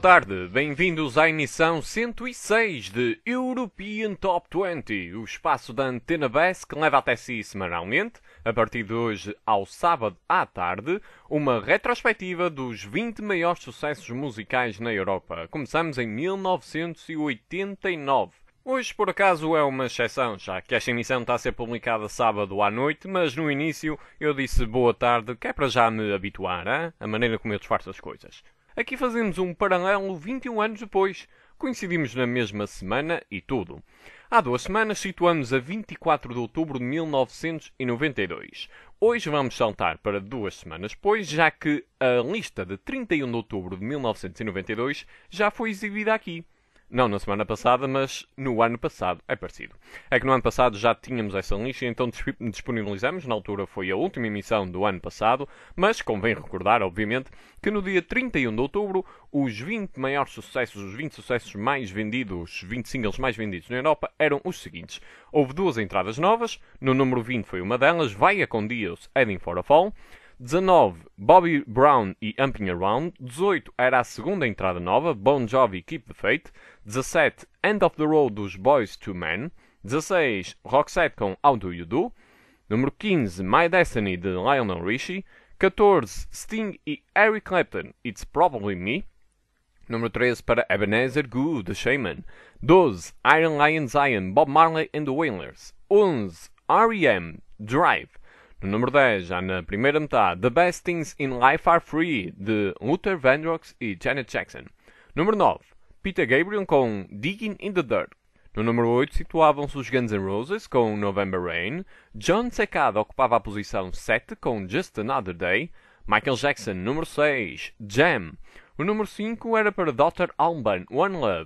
tarde, bem-vindos à emissão 106 de European Top 20, o espaço da Antena Bass que leva até si semanalmente, a partir de hoje ao sábado à tarde, uma retrospectiva dos 20 maiores sucessos musicais na Europa. Começamos em 1989. Hoje, por acaso, é uma exceção, já que esta emissão está a ser publicada sábado à noite, mas no início eu disse boa tarde, que é para já me habituar, hein? A maneira como eu disfarço as coisas. Aqui fazemos um paralelo 21 anos depois. Coincidimos na mesma semana e tudo. Há 2 semanas situamos a 24 de outubro de 1992. Hoje vamos saltar para 2 semanas depois, já que a lista de 31 de outubro de 1992 já foi exibida aqui. Não na semana passada, mas no ano passado. É parecido. É que no ano passado já tínhamos essa lista, então disponibilizamos. Na altura foi a última emissão do ano passado, mas convém recordar, obviamente, que no dia 31 de outubro, os 20 maiores sucessos, os 20 sucessos mais vendidos, os 20 singles mais vendidos na Europa, eram os seguintes. Houve 2 entradas novas, no número 20 foi uma delas, Vai a com Deus, Heading for a Fall. 19, Bobby Brown e Humping Around. 18 era a segunda entrada nova, Bon Jovi, Keep the Faith. 17, End of the Road dos Boyz II Men. 16, Roxette com How Do You Do. Número 15, My Destiny de Lionel Richie. 14, Sting e Eric Clapton, It's Probably Me. Número 13 para Ebenezer Gould, The Shaman. 12, Iron Lion Zion, Bob Marley and the Wailers. 11, R.E.M., Drive. No número 10, já na primeira metade, The Best Things in Life Are Free, de Luther Vandross e Janet Jackson. Número 9, Peter Gabriel com Digging in the Dirt. No número 8 situavam-se os Guns N' Roses com November Rain. John Cicada ocupava a posição 7 com Just Another Day. Michael Jackson, número 6, Jam. O número 5 era para Dr. Alban, One Love.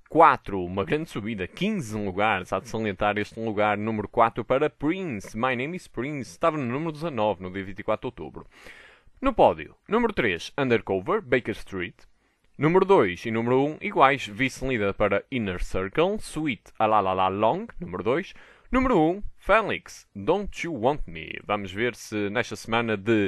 4, uma grande subida, 15 lugares, há de salientar este lugar, número 4 para Prince, My Name is Prince, estava no número 19, no dia 24 de outubro. No pódio, número 3, Undercover, Baker Street. Número 2 e número 1 iguais, vice-líder para Inner Circle, Sweet, A La La La Long, número 2. Número 1, Felix, Don't You Want Me. Vamos ver se nesta semana de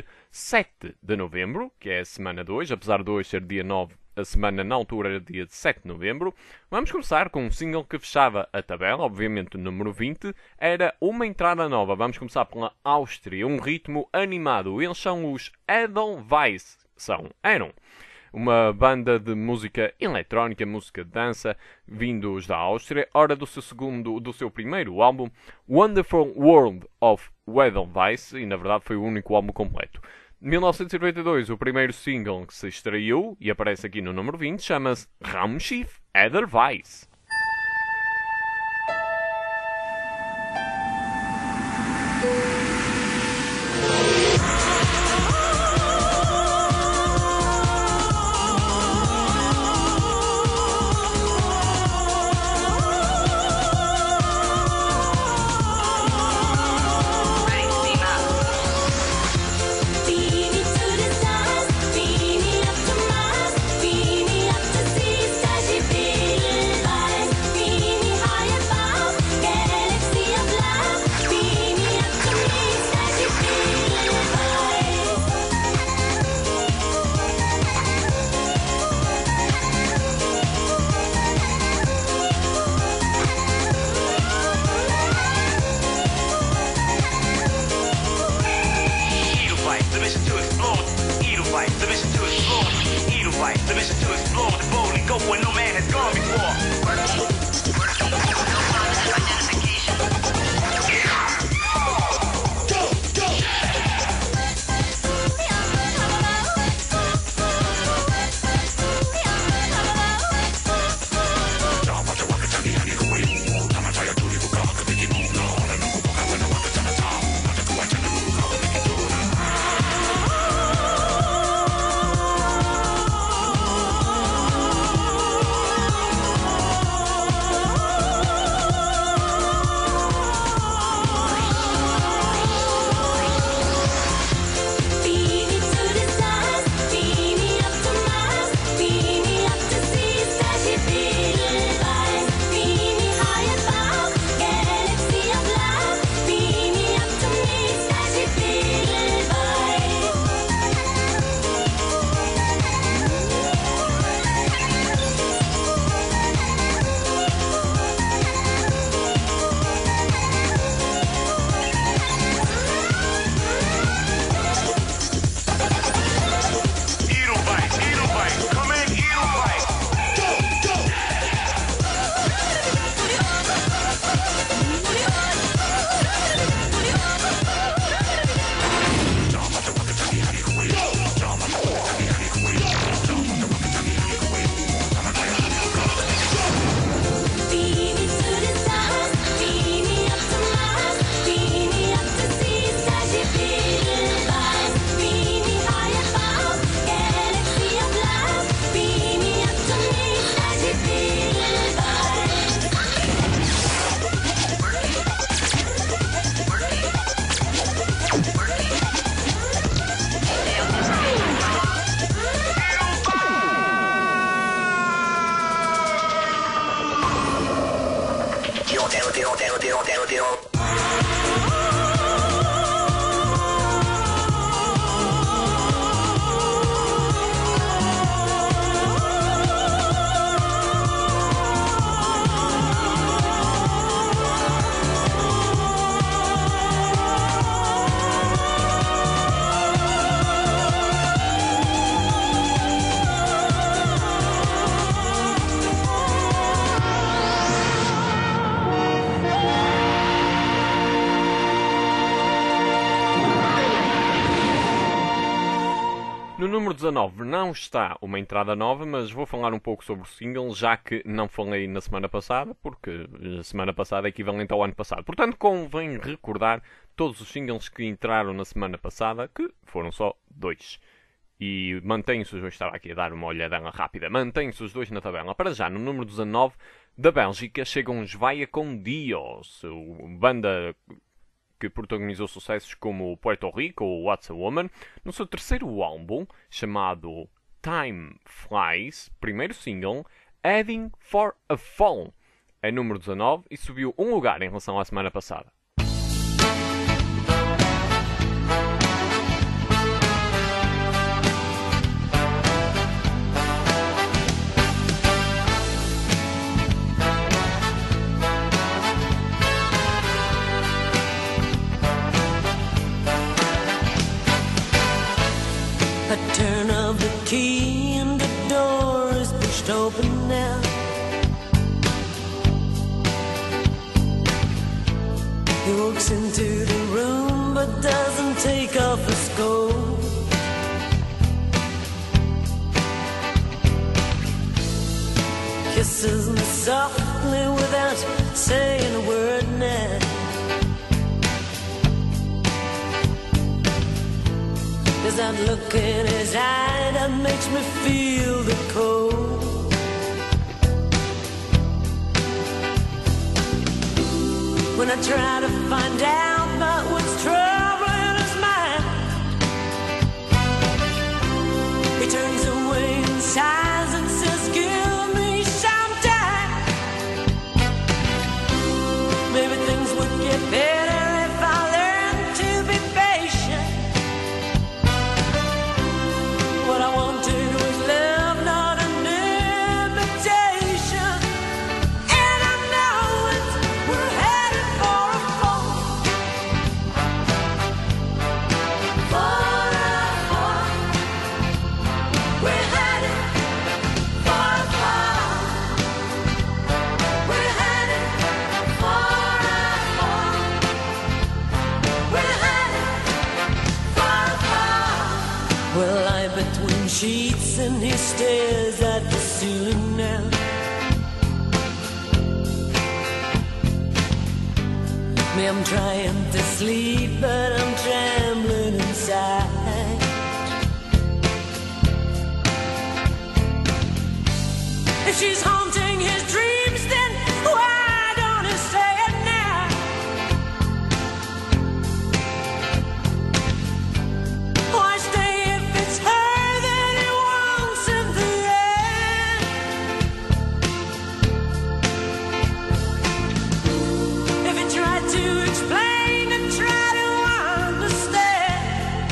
7 de novembro, que é a semana de hoje, apesar de hoje ser dia 9, a semana na altura era dia de 7 de novembro. Vamos começar com um single que fechava a tabela, obviamente o número 20. Era uma entrada nova. Vamos começar pela Áustria, um ritmo animado. Eles são os Edelweiss. Eram uma banda de música eletrónica, música de dança, vindos da Áustria. Hora do seu primeiro álbum, Wonderful World of Edelweiss, e na verdade foi o único álbum completo. 1992, o primeiro single que se extraiu e aparece aqui no número 20, chama-se Raumschiff Edelweiss. No número 19 não está uma entrada nova, mas vou falar um pouco sobre o single, já que não falei na semana passada, porque a semana passada é equivalente ao ano passado. Portanto, convém recordar todos os singles que entraram na semana passada, que foram só 2. E mantém-se os dois, estava aqui a dar uma olhadela rápida, mantém-se os dois na tabela. Para já, no número 19 da Bélgica, chegam os Vaia com Dios, banda que protagonizou sucessos como Puerto Rico ou What's a Woman, no seu terceiro álbum, chamado Time Flies, primeiro single, Heading for a Fall, é número 19 e subiu um lugar em relação à semana passada. A turn of the key and the door is pushed open now. He walks into the room but doesn't take off his coat. Kisses me softly without saying a word now. There's that look in his eye that makes me feel the cold. When I try to find out about what's troubling his mind, he turns away and sighs and says, give me some time. Maybe things would get better if I learned to be patient. What I wanted was love, not an invitation. And I know it, we're headed for a fall. For a fall. We're headed for a fall. We're headed for a fall. We're headed for a fall. We'll lie between sheets and he stares at the ceiling now. Me, I'm trying to sleep, but I'm trembling inside. If she's haunting his dreams, then why don't he say it now? Why stay if it's her that he wants in the end? If he tried to explain and try to understand,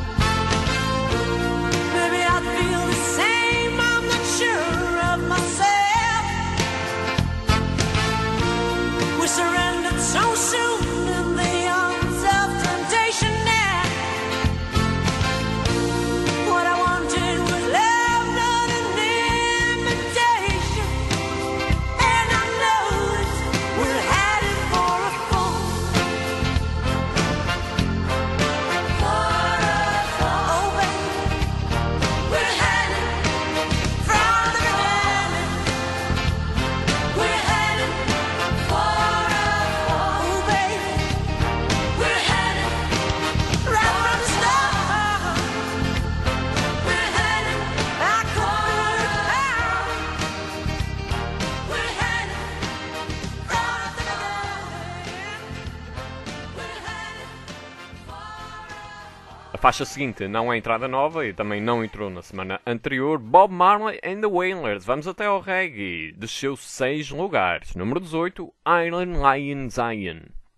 maybe I'd feel the same. I'm not sure of myself. faixa seguinte não é entrada nova e também não entrou na semana anterior. Bob Marley and the Wailers. Vamos até ao reggae. Desceu 6 lugares. Número 18, Iron Lion Zion.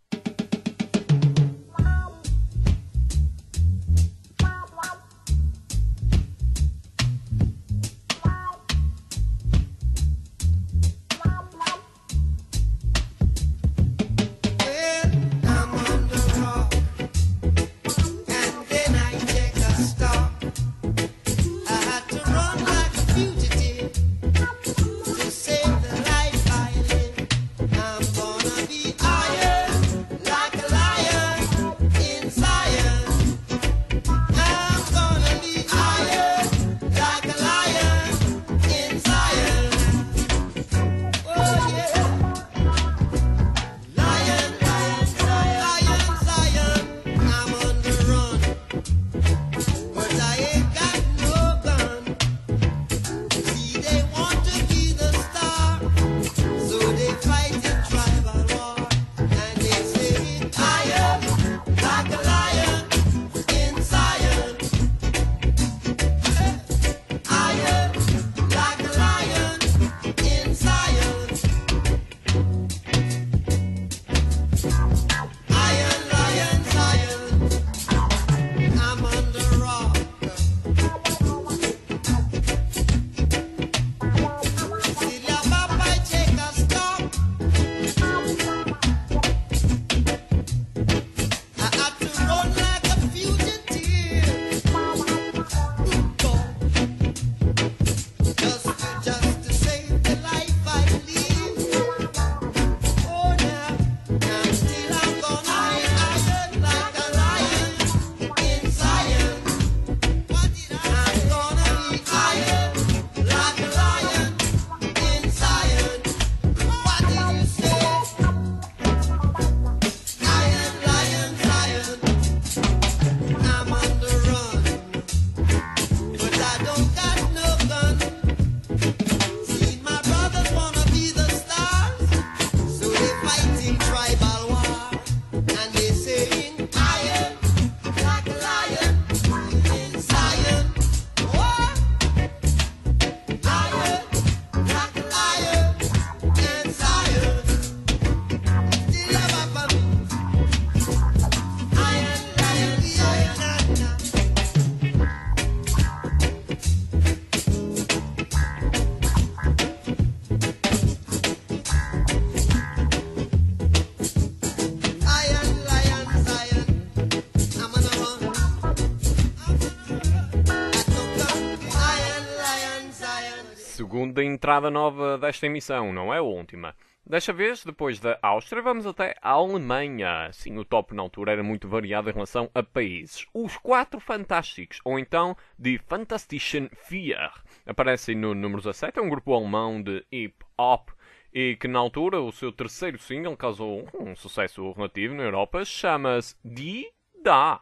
Segunda entrada nova desta emissão, não é a última. Desta vez, depois da Áustria, vamos até a Alemanha. Sim, o top na altura era muito variado em relação a países. Os Quatro Fantásticos, ou então Die Fantastischen Vier, aparecem no número 17, é um grupo alemão de hip-hop e que na altura o seu terceiro single causou um sucesso relativo na Europa, chama-se Die Da.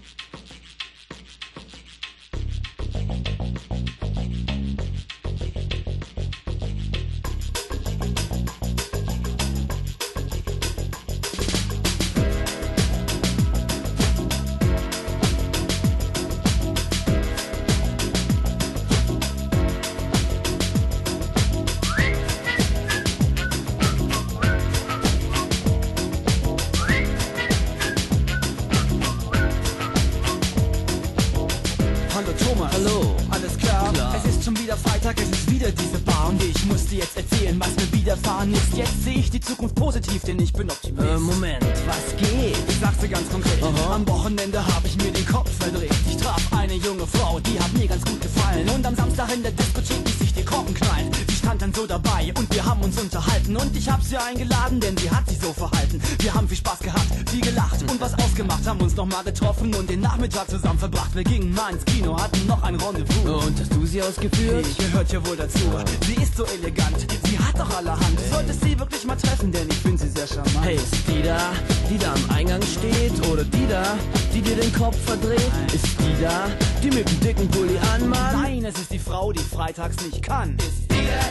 Hallo, alles klar? Es ist schon wieder Freitag, es ist wieder diese Bar und ich muss dir jetzt erzählen, was mir widerfahren ist. Jetzt sehe ich die Zukunft positiv, denn ich bin Optimist. Moment, was geht? Ich sag's dir ganz konkret. Am Wochenende habe ich mir den Kopf verdreht. Ich traf eine junge Frau, die hat mir ganz gut gefallen. Und am Samstag in der Diskothek ließ sich die Korken knallen. Sie stand dann so dabei und wir haben uns unterhalten. Und ich hab sie eingeladen, denn sie hat sich so verhalten. Wir haben viel Spaß gehabt, viel gelacht und was ausgemacht. Haben uns nochmal getroffen und den Nachmittag zusammen verbracht. Wir gingen mal ins Kino, hatten noch ein Rendezvous. Und hast du sie ausgeführt? Ich gehört ja wohl dazu. Sie ist so elegant, sie hat doch allerhand. Du solltest sie wirklich mal treffen, denn ich finde sie sehr charmant. Hey, ist die da am Eingang steht? Oder die da, die dir den Kopf verdreht? Ist die da, die mit dem dicken Pulli anmacht? Nein, es ist die Frau, die freitags nicht kann. Ist die da,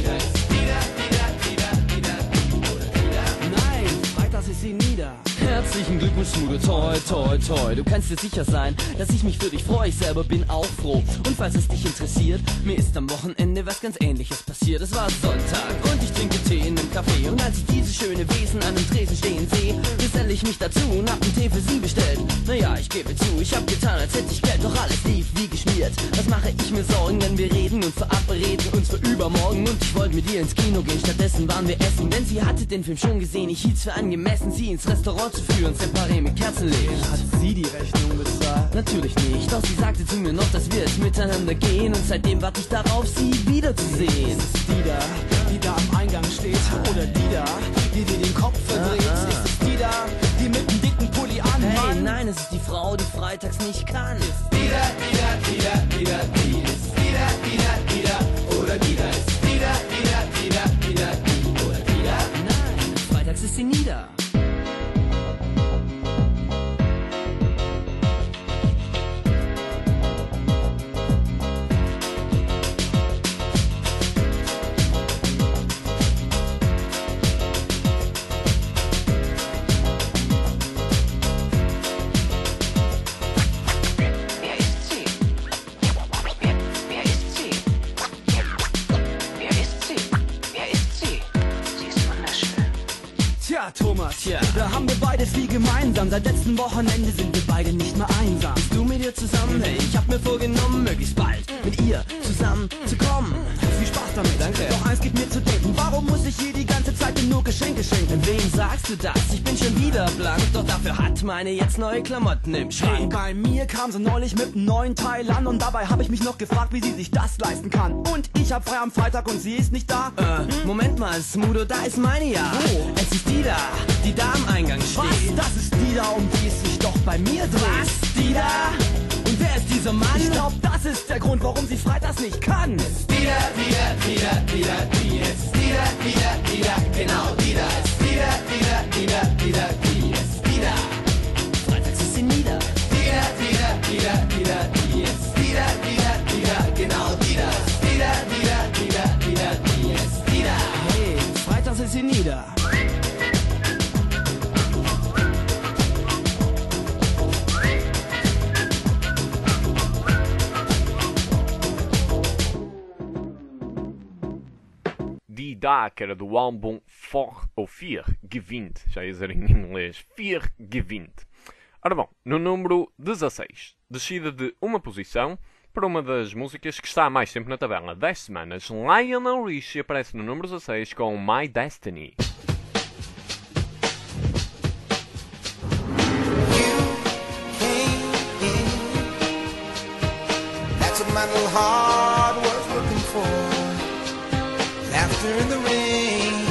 Nein, freitags ist sie nieder. Und Smudo, toi, toi, toi, du kannst dir sicher sein, dass ich mich für dich freue, ich selber bin auch froh. Und falls es dich interessiert, mir ist am Wochenende was ganz Ähnliches passiert. Es war Sonntag und ich trinke Tee in einem Café. Und als ich diese schöne Wesen an dem Tresen stehen sehe, geselle ich mich dazu und hab einen Tee für sie bestellt. Naja, ich gebe zu, ich hab getan, als hätte ich Geld, doch alles lief wie geschmiert. Was mache ich mir Sorgen, wenn wir reden und verabreden uns für übermorgen? Und ich wollte mit ihr ins Kino gehen, stattdessen waren wir essen. Denn sie hatte den Film schon gesehen, ich hielt's für angemessen, sie ins Restaurant zu führen, separé mit Kerzenlicht. Hat sie die Rechnung bezahlt? Natürlich nicht, doch sie sagte zu mir noch, dass wir jetzt miteinander gehen. Und seitdem warte ich darauf, sie wiederzusehen. Ist es die da am Eingang steht? Oder die da, die dir den Kopf verdreht? Ist es die da, die mit dem dicken Pulli an? Hey, nein, es ist die Frau, die freitags nicht kann. Ist die da, die da, die da, die da, die ist die da, die da, die da, oder die da ist die da, die da, die da, die da, die oder die da? Nein, freitags ist sie nie da. Thomas, da haben wir beide viel gemeinsam. Seit letzten Wochenende sind wir beide nicht mehr einsam. Bist du mit ihr zusammen? Hey, ich hab mir vorgenommen, möglichst bald mit ihr zusammen zu kommen. Viel Spaß damit. Danke. Doch eins gibt mir zu denken, warum muss ich hier die ganze Zeit nur Geschenke schenken? Wem sagst du das? Ich bin schon wieder blank, doch dafür hat meine jetzt neue Klamotten im Hey, Schrank. bei mir kam sie neulich mit einem neuen Teil an und dabei habe ich mich noch gefragt, wie sie sich das leisten kann. Und ich hab frei am Freitag und sie ist nicht da. Moment mal, Smudo, da ist meine ja. Wo? Es ist die da am Eingang steht. Was? Das ist die da, um die es sich doch bei mir dreht. Was? Die da? Und wer ist dieser Mann? Ich glaub, das ist der Grund, warum sie freitags nicht kann. Die da, die da, die da, die da, die ist die da, die da, die da, genau die da ist die da, die da, die da, die da, die ist die da. Freitags ist sie nie da. Die da, die da, die da, die da, die ist die da, die da, die da, genau die da. Die da, die da, die da, die da, die ist die da. Hey, freitags ist sie nie da. Die da, que era do álbum 4 ou Fear, gewinnt. Já ia dizer em inglês. Fear gewinnt. Ora bom, no número 16, descida de uma posição para uma das músicas que está há mais tempo na tabela. 10 semanas, Lionel Richie aparece no número 16 com My Destiny. That's what my little heart was looking for. Laughter in the rain.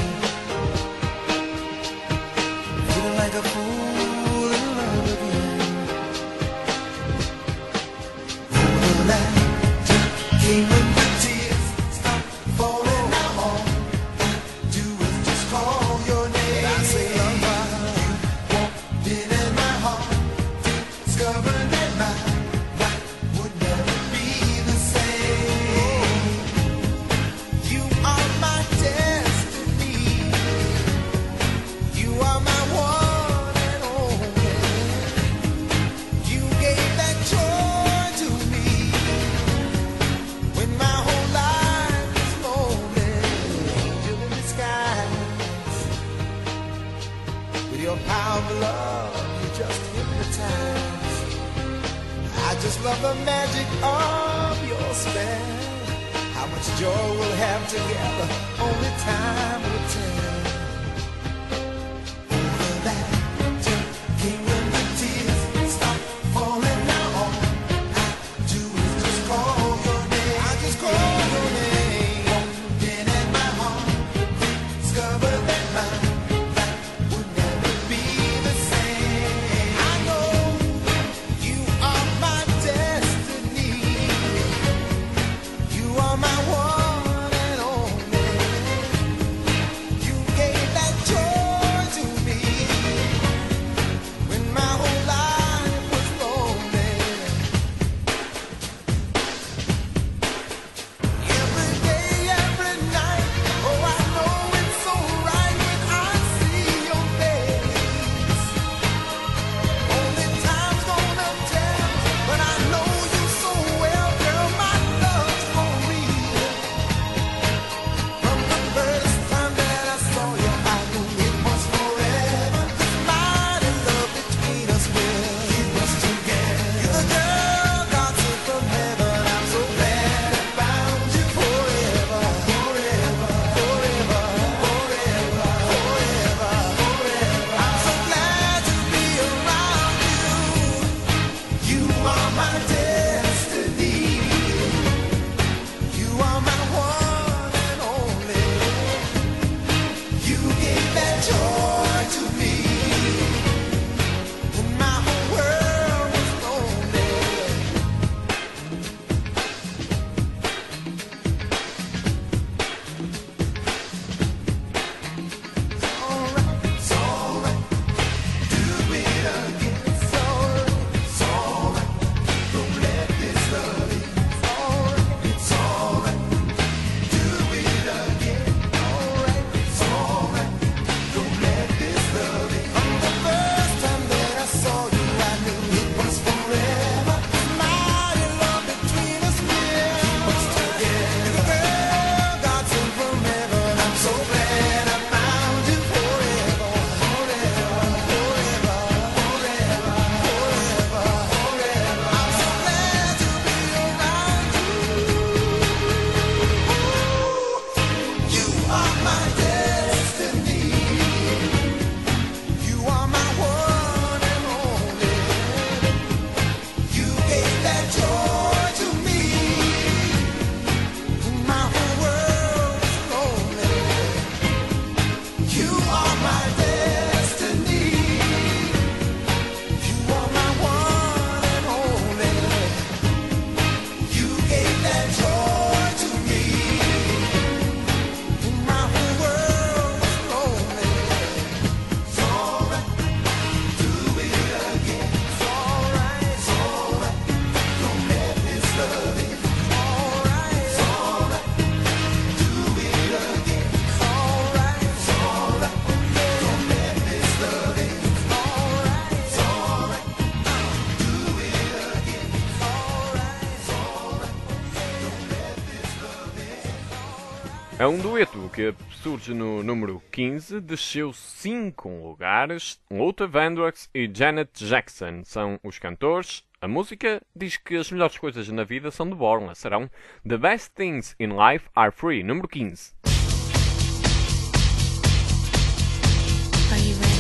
Feeling like a fool in love again. All that came when the tears stop falling. Now all I do is just call your name. I say, lover, you walked in my heart, discovered that my life would never be the same. You are my destiny. You are my one and only. You gave that joy to me when my whole life was lonely. Angel in disguise. With your power of love, you just hypnotize. I just love the magic of your spell. How much joy we'll have together, only time will tell. All that came when the tears stop falling. Now all I do is just call your name. I just call your name. Walked in at my heart, discovered that my life would never be the same. I know you are my destiny. You are my one and only. um dueto que surge no número 15, desceu 5 lugares. Luther Vandross e Janet Jackson são os cantores. A música diz que as melhores coisas na vida são de borla. Serão The Best Things in Life Are Free, número 15. Are you ready?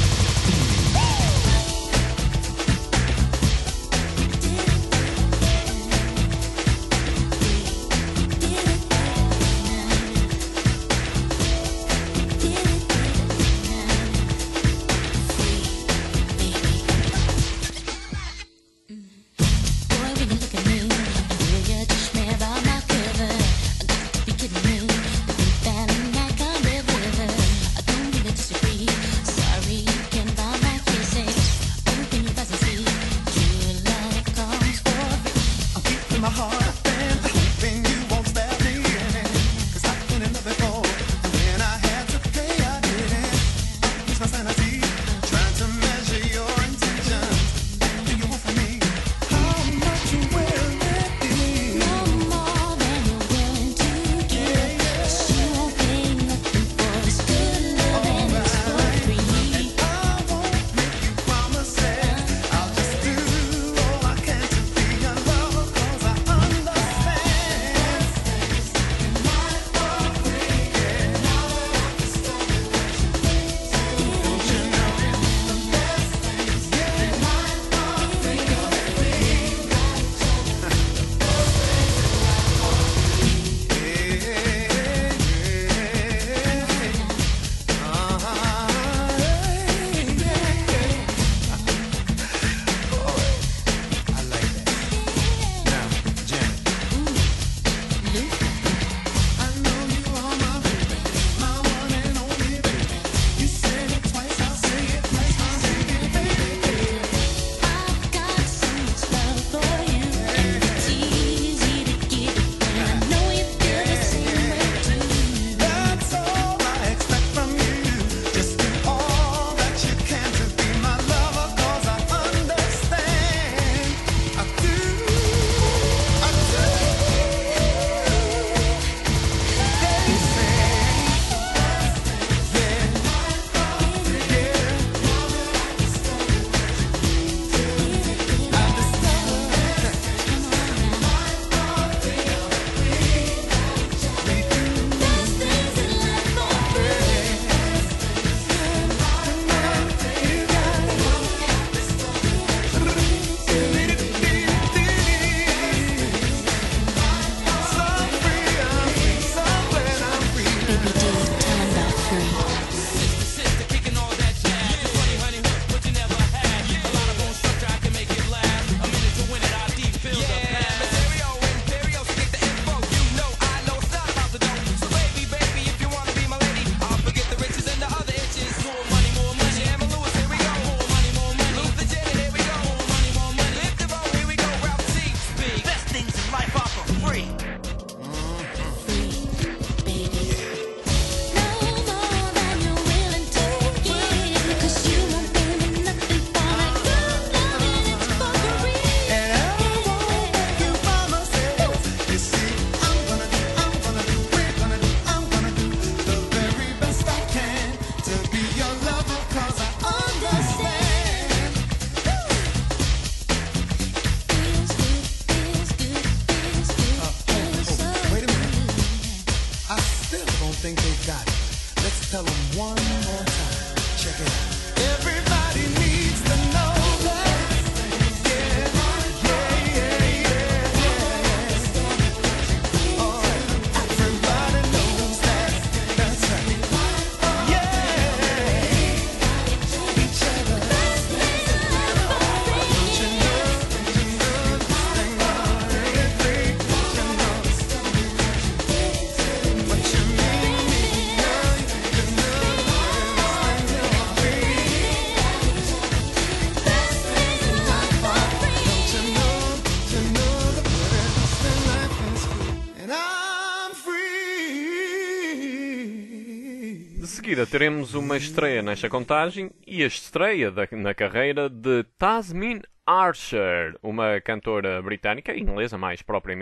seguida teremos uma estreia nesta contagem e a estreia na carreira de Tasmin Archer, uma cantora britânica, inglesa mais propriamente,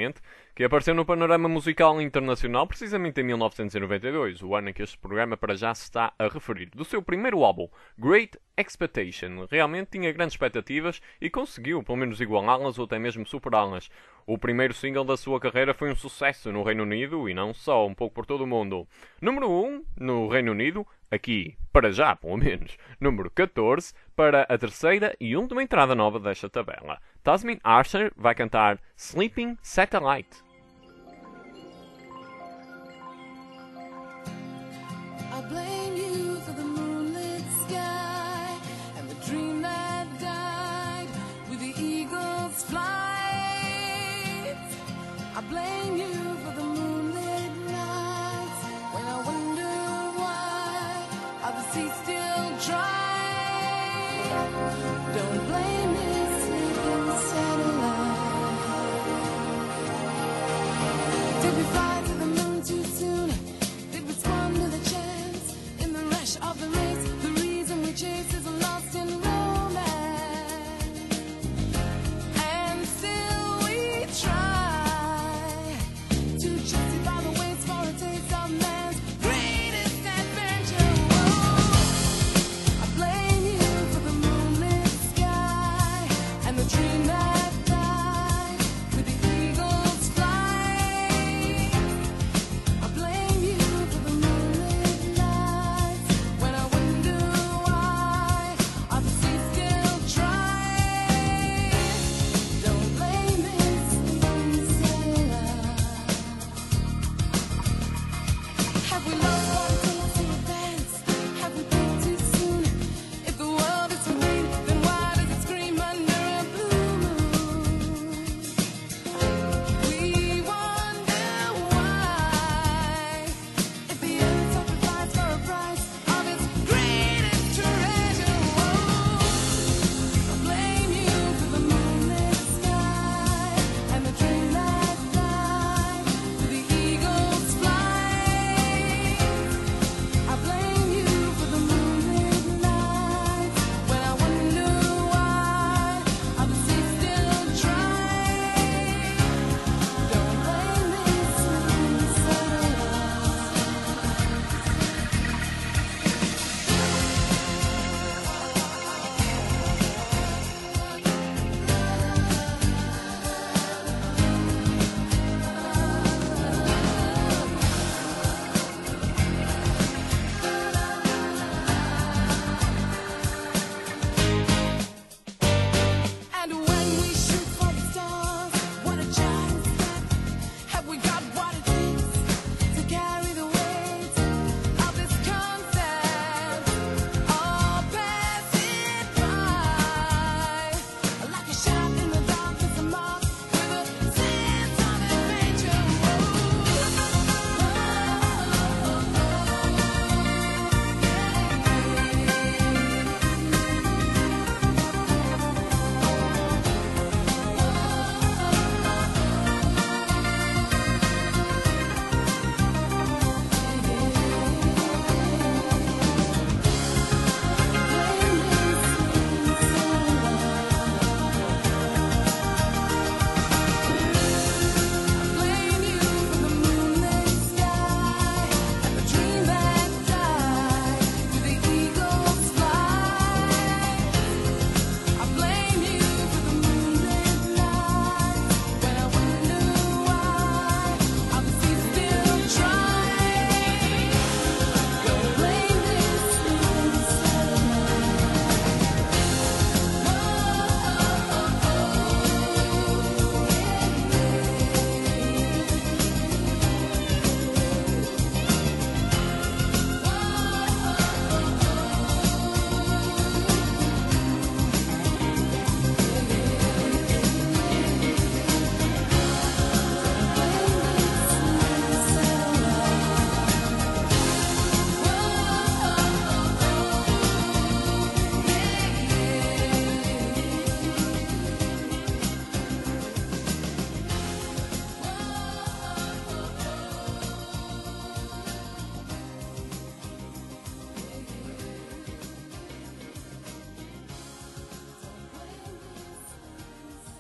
que apareceu no panorama musical internacional precisamente em 1992, o ano em que este programa para já se está a referir. Do seu primeiro álbum, Great Expectation, realmente tinha grandes expectativas e conseguiu pelo menos igualá-las ou até mesmo superá-las. O primeiro single da sua carreira foi um sucesso no Reino Unido e não só, um pouco por todo o mundo. Número 1 no Reino Unido, aqui, para já pelo menos. Número 14 para a terceira e última entrada nova desta tabela. Tasmin Archer vai cantar Sleeping Satellite. I blame you for the moonlit sky and the dream that died with the eagle's flight. I blame you for the moonlit nights when I wonder why are the seas still dry. Don't blame this sleeping satellite. Did we fly to the moon too soon? Did we squander the chance in the rush of the race? The reason we chase is lost in romance, and still we try to justify the waste for a taste of man's greatest adventure. Whoa. I blame you for the moonlit sky and the dream that died.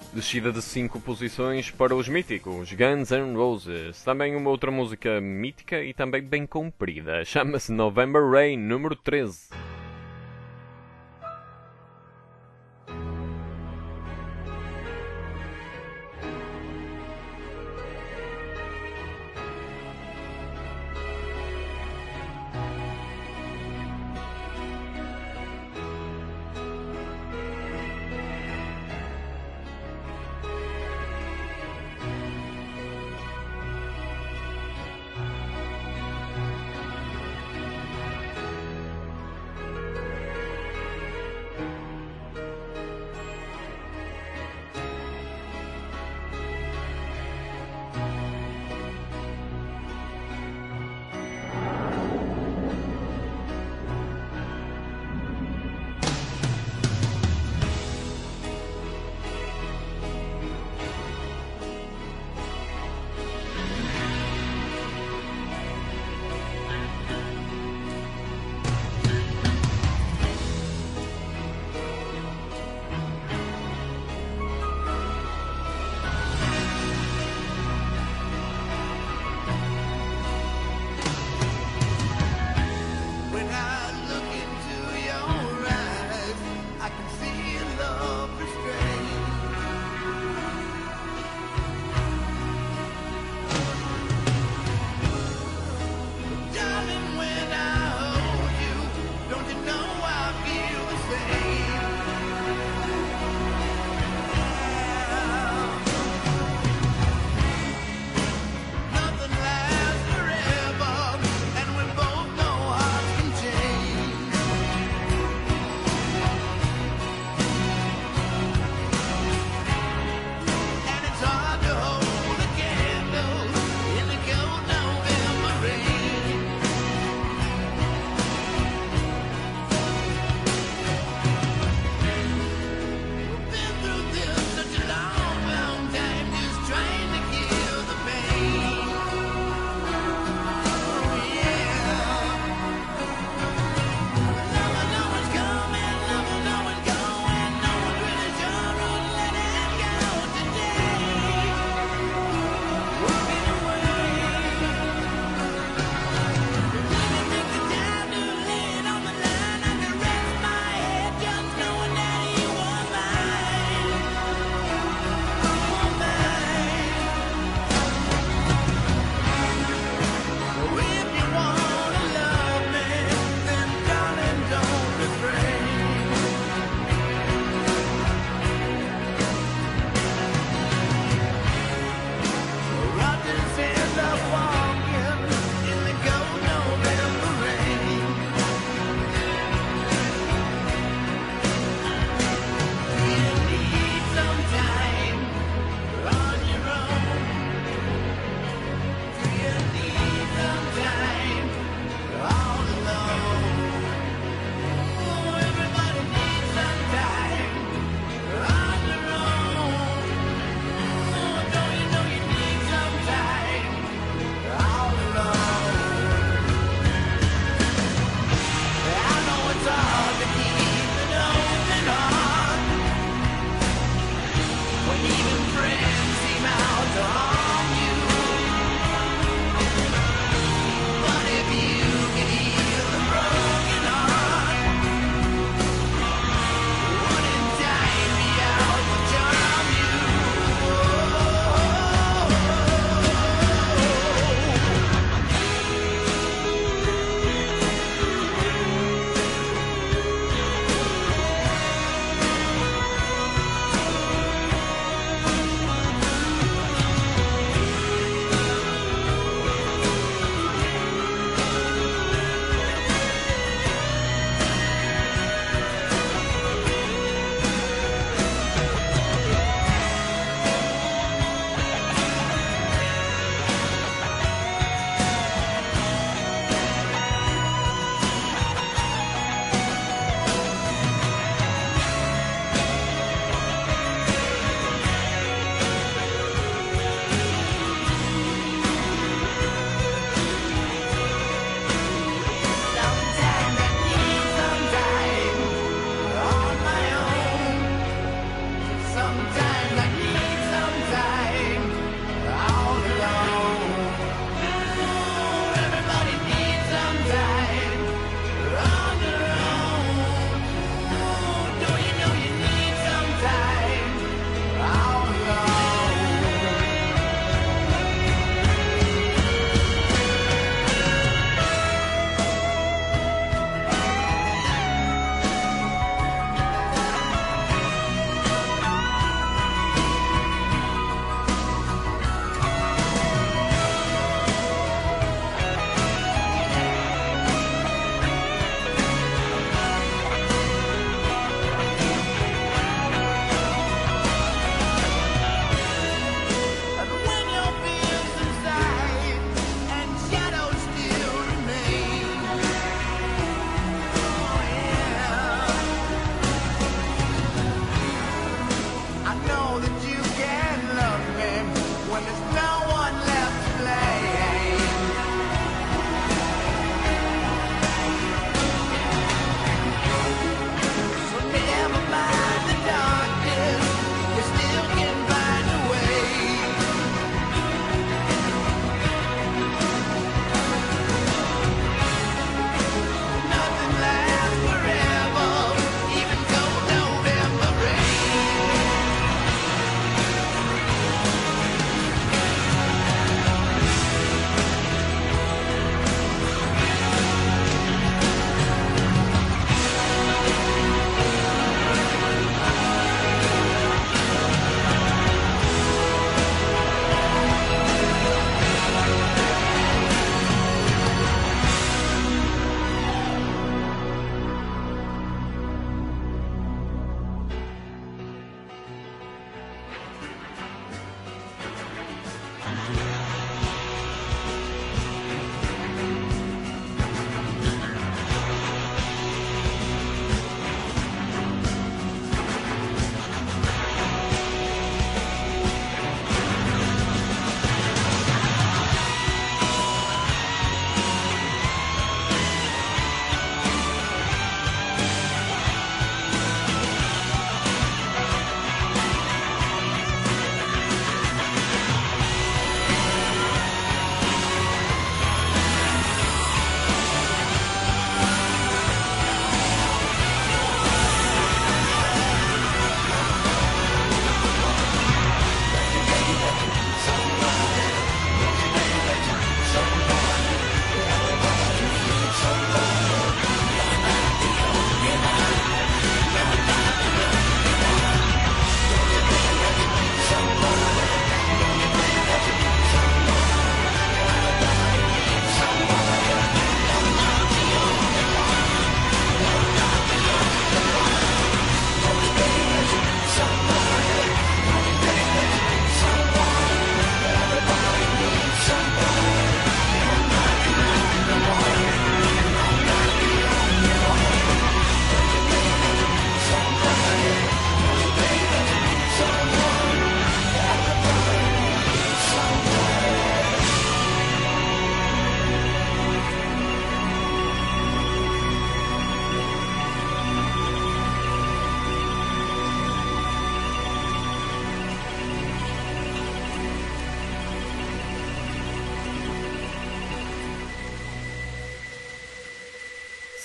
Descida de 5 posições para os míticos Guns N' Roses. Também uma outra música mítica e também bem comprida. Chama-se November Rain, número 13.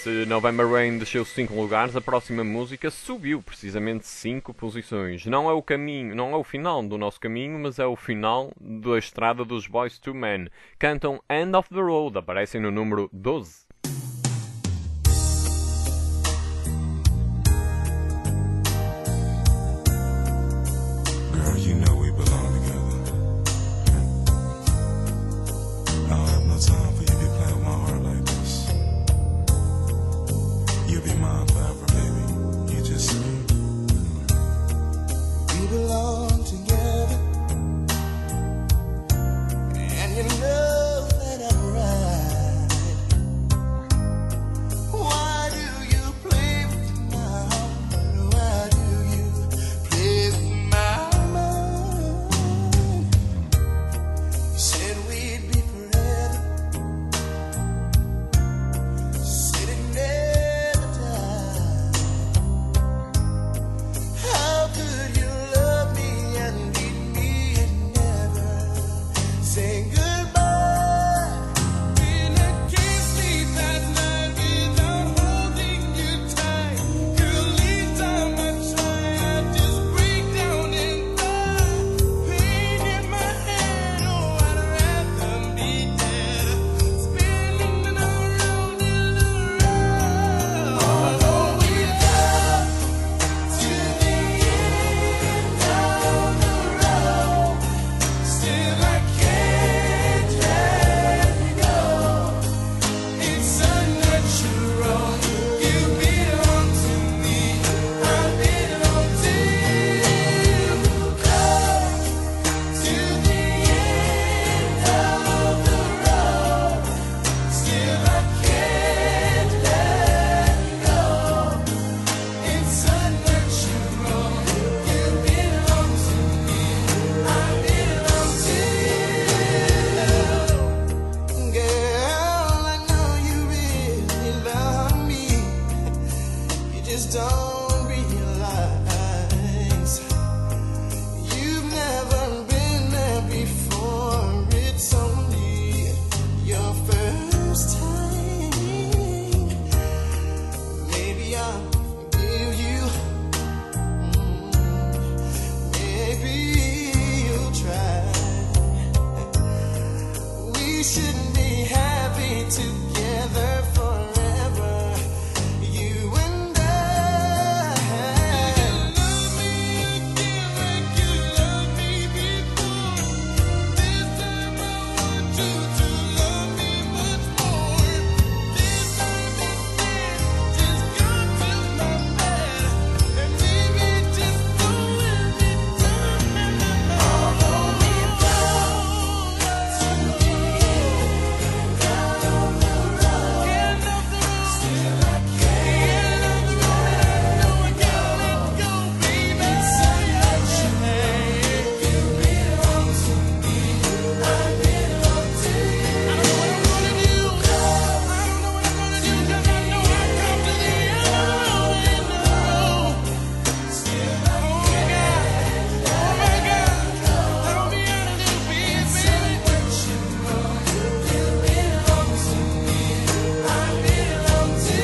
Se November Rain desceu 5 lugares, a próxima música subiu precisamente 5 posições. Não é o caminho, não é o final do nosso caminho, mas é o final da estrada dos Boyz II Men. Cantam End of the Road, aparecem no número 12. Girl, you know we belong together. I don't have no time for you to be playing with my heart like this. You'll be mine forever, baby. You just say. We belong together, and you know that I'm right. Why do you play with my heart? Why do you play with my mind? You said we'd be forever, said it never died. How could you love me and leave me and never say goodbye? When I can't sleep at night without holding you tight, girl, each time I try, I just break down and die. Pain in my head, oh, I'd rather be dead, spinning around and around. Although we love to the end of the road, still I can't let you go. It's unnatural. You belong to me, I belong to you. Close to the end of the road, still I can't let you go. It's unnatural. You belong to me, I belong to you. Girl, I know you really love me. You just don't realize you've never been there before. It's only your first time. Maybe I'll forgive you. Maybe you'll try. We should be happy together forever, you and I. You love me again like you loved me before. This time I want you to love me much more. This time instead, just come to my bed and maybe just go and be done. Although we go to the end of the road, still I can't let go. No, I can't let go, baby. It's unnatural. You belong to me, I belong to you. I don't know what I'm gonna do. I don't know what I'm gonna do, 'cause I know I've come to the end of the road. Still I can't. Oh my God, help me out of this, baby. It's unnatural. You belong to me, I belong to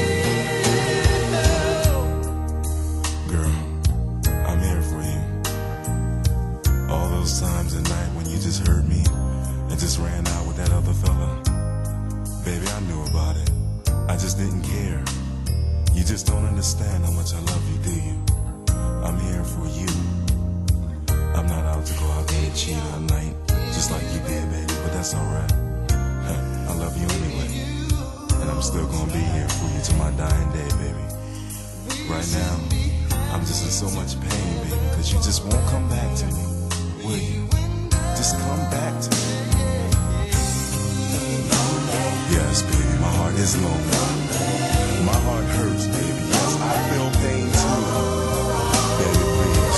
you. Girl, I'm here for you. All those times at night when you just hurt me and just ran out with that other fella. Baby, I knew about it. I just didn't care. You just don't understand how much I love you, do you? I'm here for you. I'm not out to go out there and cheat all night, just like you did, baby, but that's alright. I love you anyway. And I'm still gonna be here for you till my dying day, baby. Right now, I'm just in so much pain, baby, because you just won't come back to me. Will you? Just come back to me. Yes, baby, my heart is lonely. My heart hurts, baby. Yes, I feel pain too. Baby, please.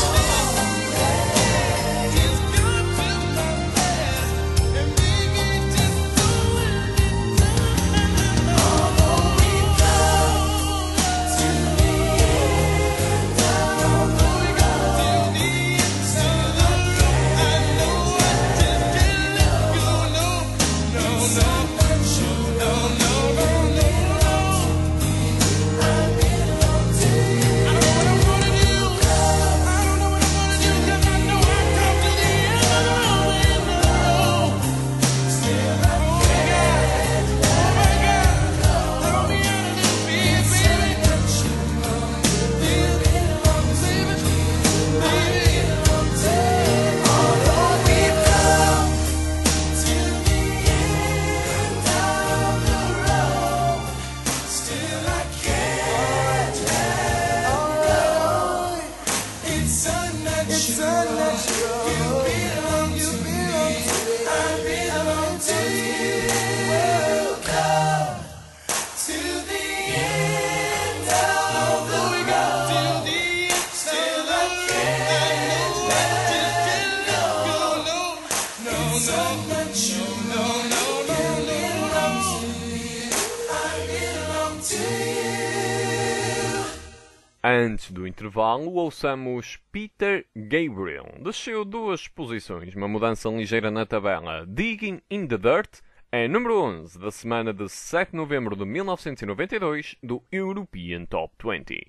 Just come to my bed and maybe just go and be done. Although we go to the end of the road, still I know I just can't let go. No, no, no, no, no, no, no. Antes do intervalo, ouçamos Peter Gabriel. Desceu 2 posições, uma mudança ligeira na tabela. Digging in the Dirt é número 11 da semana de 7 de novembro de 1992 do European Top 20.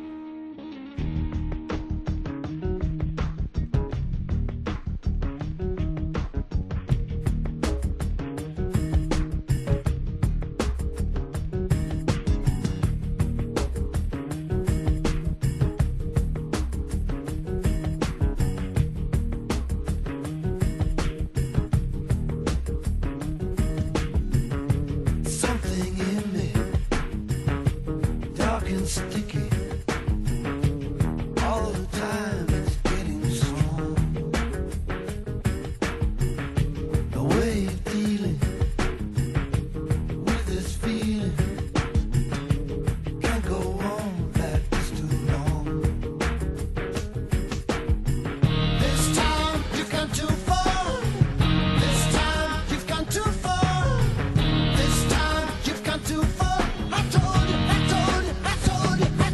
Something in me, dark and sticky. All the time it's getting strong. The way you're dealing with this feeling can't go on like this too long. This time you've gone too far. This time you've gone too far. This time you've gone too far. I told you, I told you, I told you, I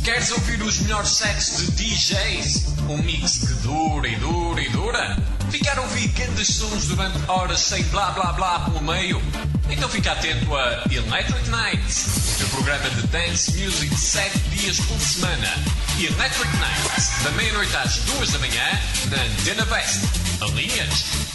Queres ouvir os melhores sets de DJs? Um mix que dura e dura e dura? Ficar a ouvir grandes sons durante horas sem blá blá blá pelo meio? Então fica atento a Electric Nights, o programa de dance music 7 dias por semana. Electric Nights, da meia-noite às 2 da manhã, na Antena West. Alinhas?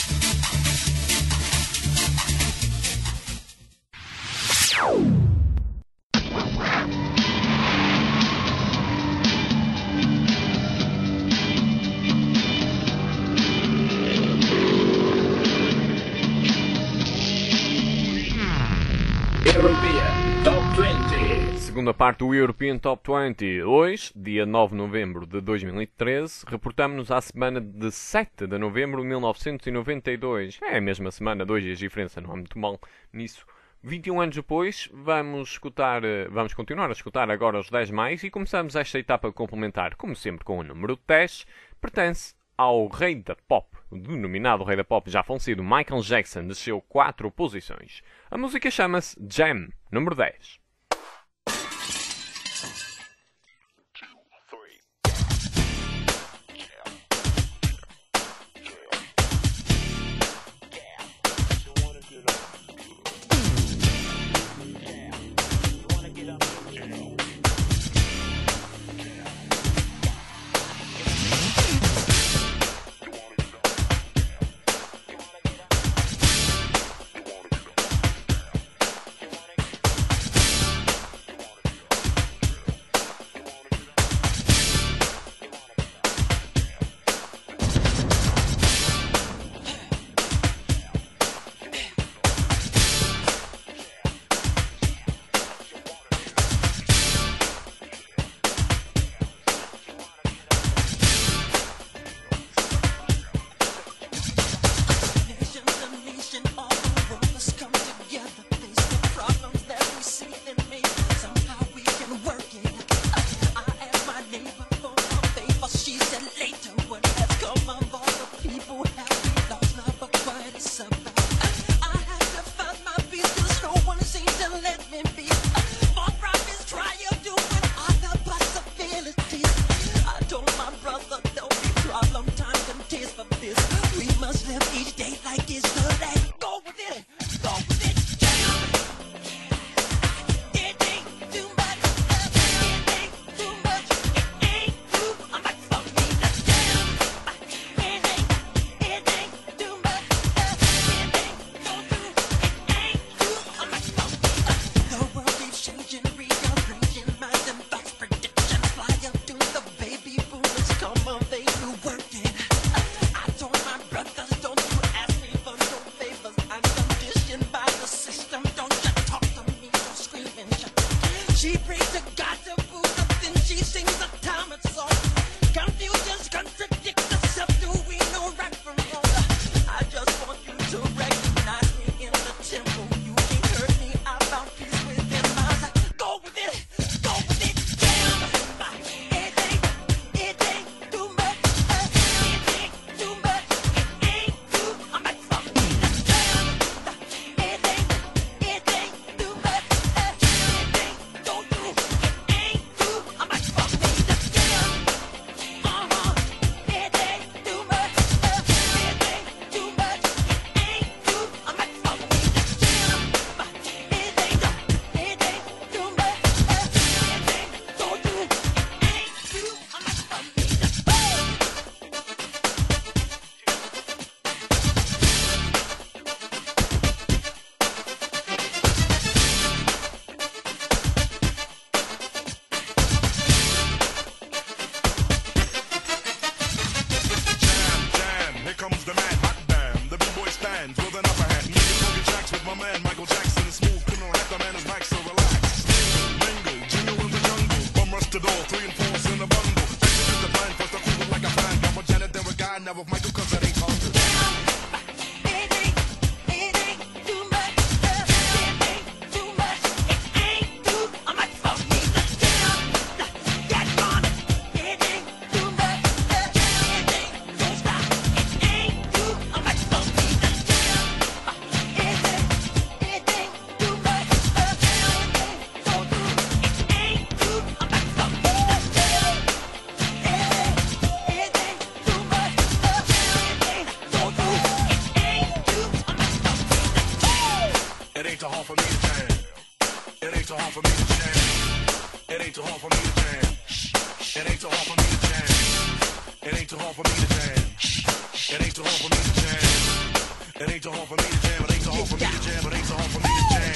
Segunda parte do European Top 20. Hoje, dia 9 de novembro de 2013, reportamos-nos à semana de 7 de novembro de 1992. É a mesma semana, 2 dias de diferença, não há muito mal nisso. 21 anos depois, vamos continuar a escutar agora os 10 mais e começamos esta etapa complementar, como sempre, com o número 10, pertence ao rei da pop. O denominado rei da pop já falecido Michael Jackson desceu 4 posições. A música chama-se Jam, número 10. ain't too hard for me to jam. It ain't too hard for me to jam. It ain't too hard for me to jam. It ain't too hard for me to jam. It ain't too hard for me to jam. It ain't too hard for me to jam. It ain't too hard for me to jam. It ain't too hard for me to jam.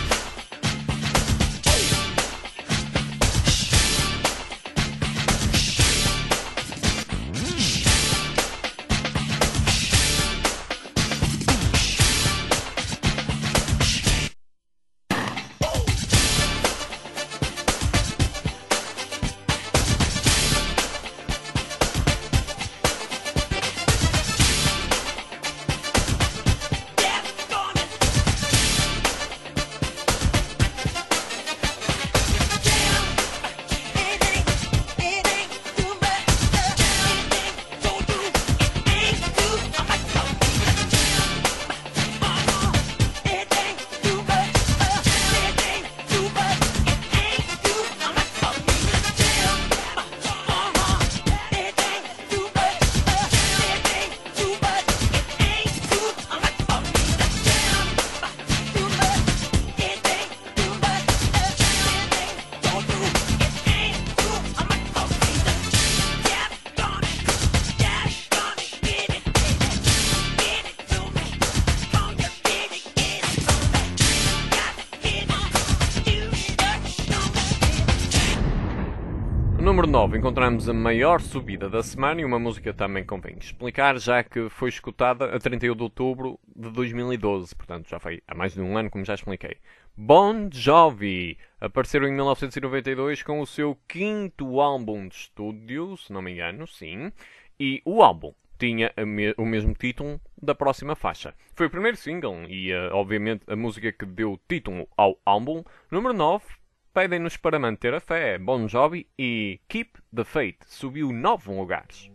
Número 9, encontramos a maior subida da semana e uma música também convém explicar, já que foi escutada a 31 de outubro de 2012, portanto já foi há mais de um ano, como já expliquei. Bon Jovi apareceram em 1992 com o seu quinto álbum de estúdio, se não me engano, sim, e o álbum tinha o mesmo título da próxima faixa. Foi o primeiro single e, obviamente, a música que deu título ao álbum. Número 9, pedem-nos para manter a fé. Bon Jovi e Keep the Faith subiu 9 lugares.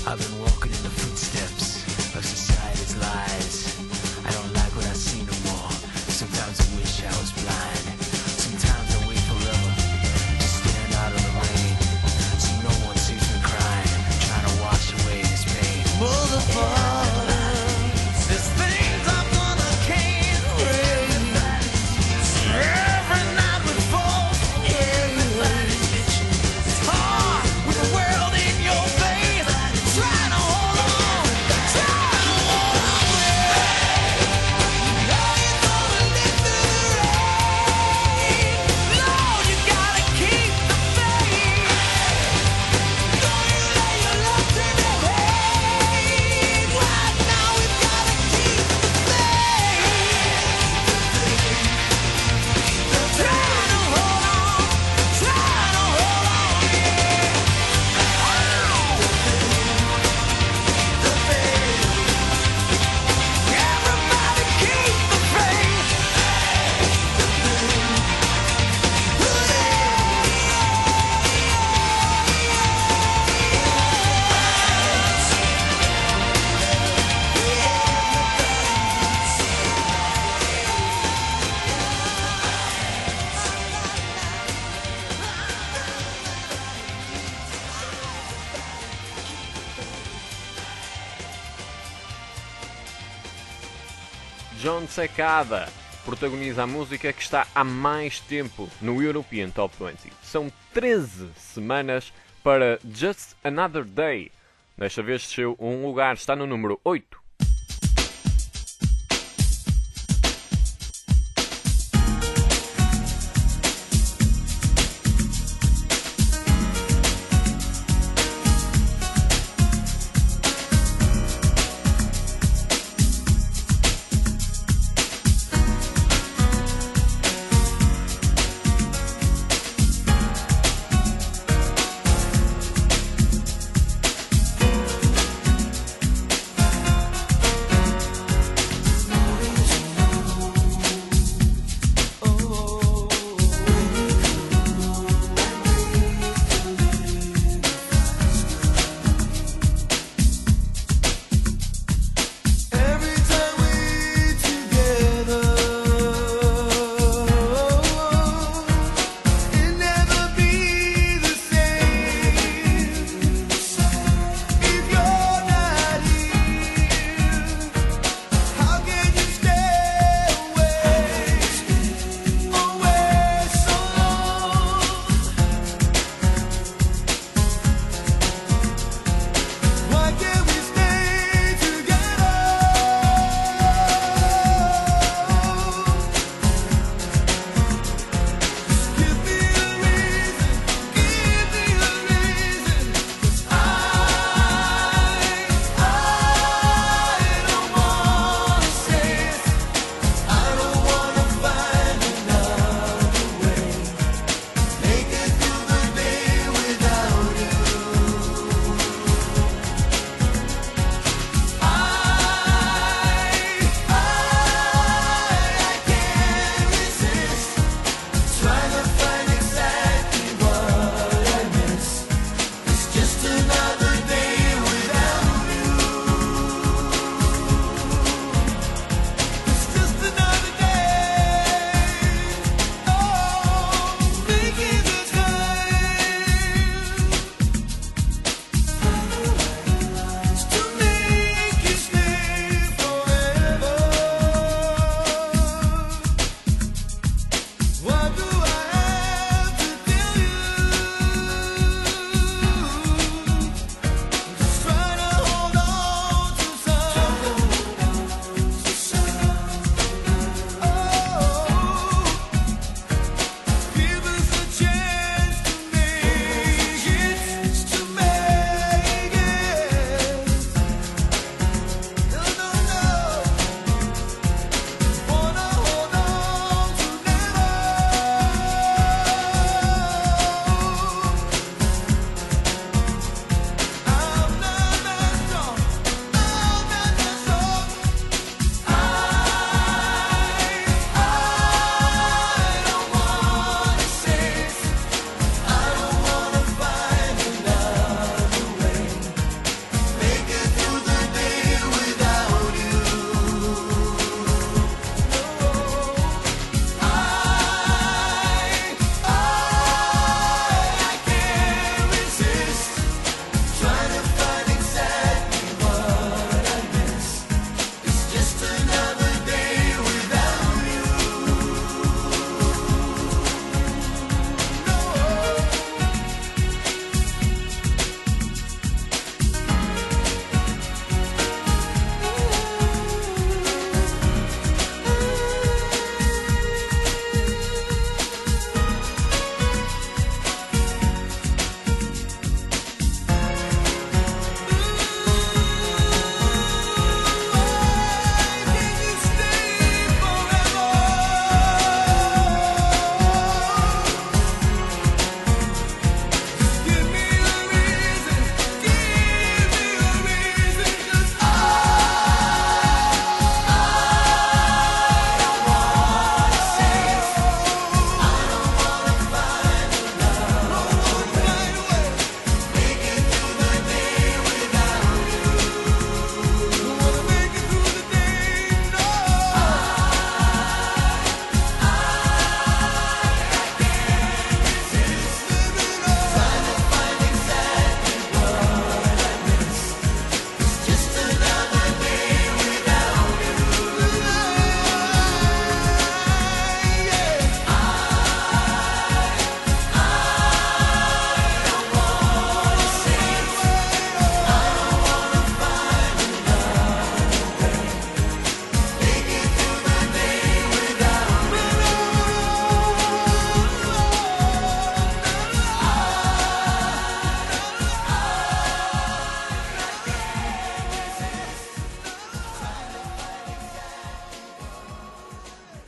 I've been walking in the footsteps of society's lies. I don't like what I see no more. Sometimes I wish I was blind. Sometimes I wait forever, just stand out of the rain, so no one sees me crying, trying to wash away this pain. Motherfucker, there's things I'm gonna can't break. Every night we fall, it's hard with the world in your face. Trying to hold on, trying to hold on. Now you're gonna live through the rain. Lord, you gotta keep the faith. Don't you let your love turn to hate. Right now we've gotta keep the faith. Trying to hold on, trying to hold on, yeah. The faith. Everybody keep the faith. John Cicada protagoniza a música que está há mais tempo no European Top 20. São 13 semanas para Just Another Day. Desta vez desceu um lugar, está no número 8.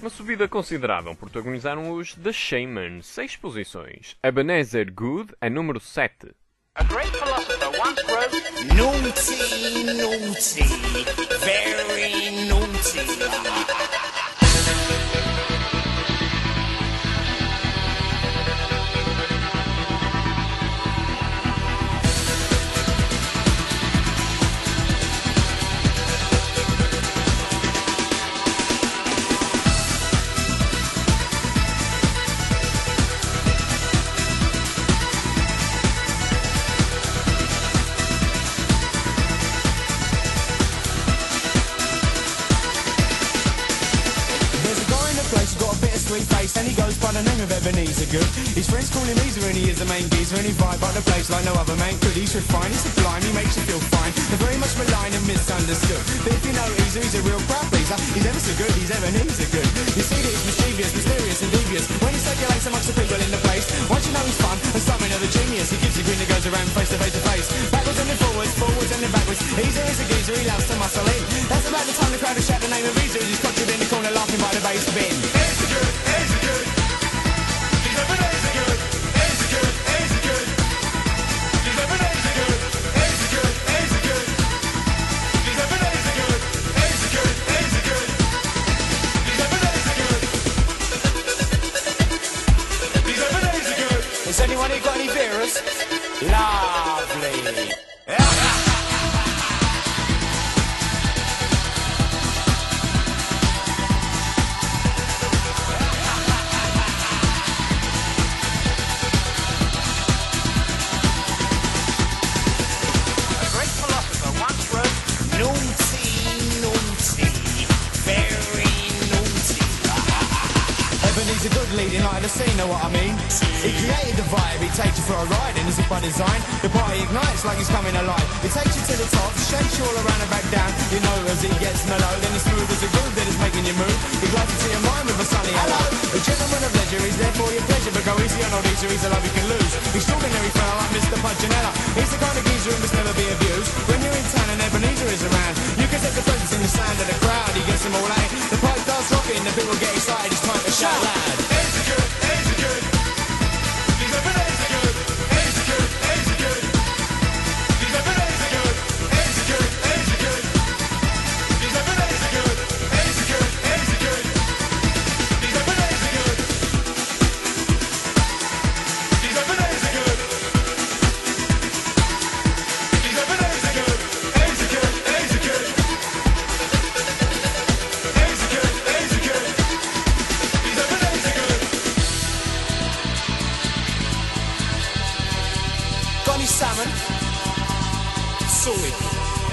Uma subida considerável protagonizaram os The Shaman, 6 posições. Ebenezer Good é número 7. A great philosopher once wrote, Naughty, naughty, very naughty. Face, and he goes by the name of Ebenezer Good. His friends call him Easer and he is the main geezer, and he vibe by the place like no other man could. He's refined, he's sublime, he makes you feel fine. They're very much maligned and misunderstood, but if you know Easer, he's a real crowd pleaser. He's ever so good, he's Ebenezer Good. You see that he's mischievous, mysterious and devious when he circulates amongst the people in the place. Once you know he's fun and something of a genius, he gives a grin that goes around face to face to face, backwards and then forwards, forwards and then backwards. Easer is a geezer, he loves to muscle in. That's about the time the crowd will shout the name of Easer as he's crotched in the corner laughing by the bass bin. Easer Good, Easer Good. Has anyone here got any beers? Lovely. He's a good leading light of the scene, know what I mean? He created the vibe, he takes you for a ride, and as if by design, the party ignites like he's coming alive. He takes you to the top, shakes you all around and back down. You know as he gets mellow, then he's smooth as a groove that is making you move. He glides into your mind with a sunny hello. A gentleman of leisure, he's there for your pleasure, but go easy on old Easer, he's a love you can lose. Extraordinary fella like Mr. Punchinella. He's the kind of geezer who must never be abused. When you're in town and Ebenezer is around, you can take the presence in the sound of the crowd. He gets them all out. The pipe starts rocking, the people get excited, it's time to shout loud. Salmon, soy.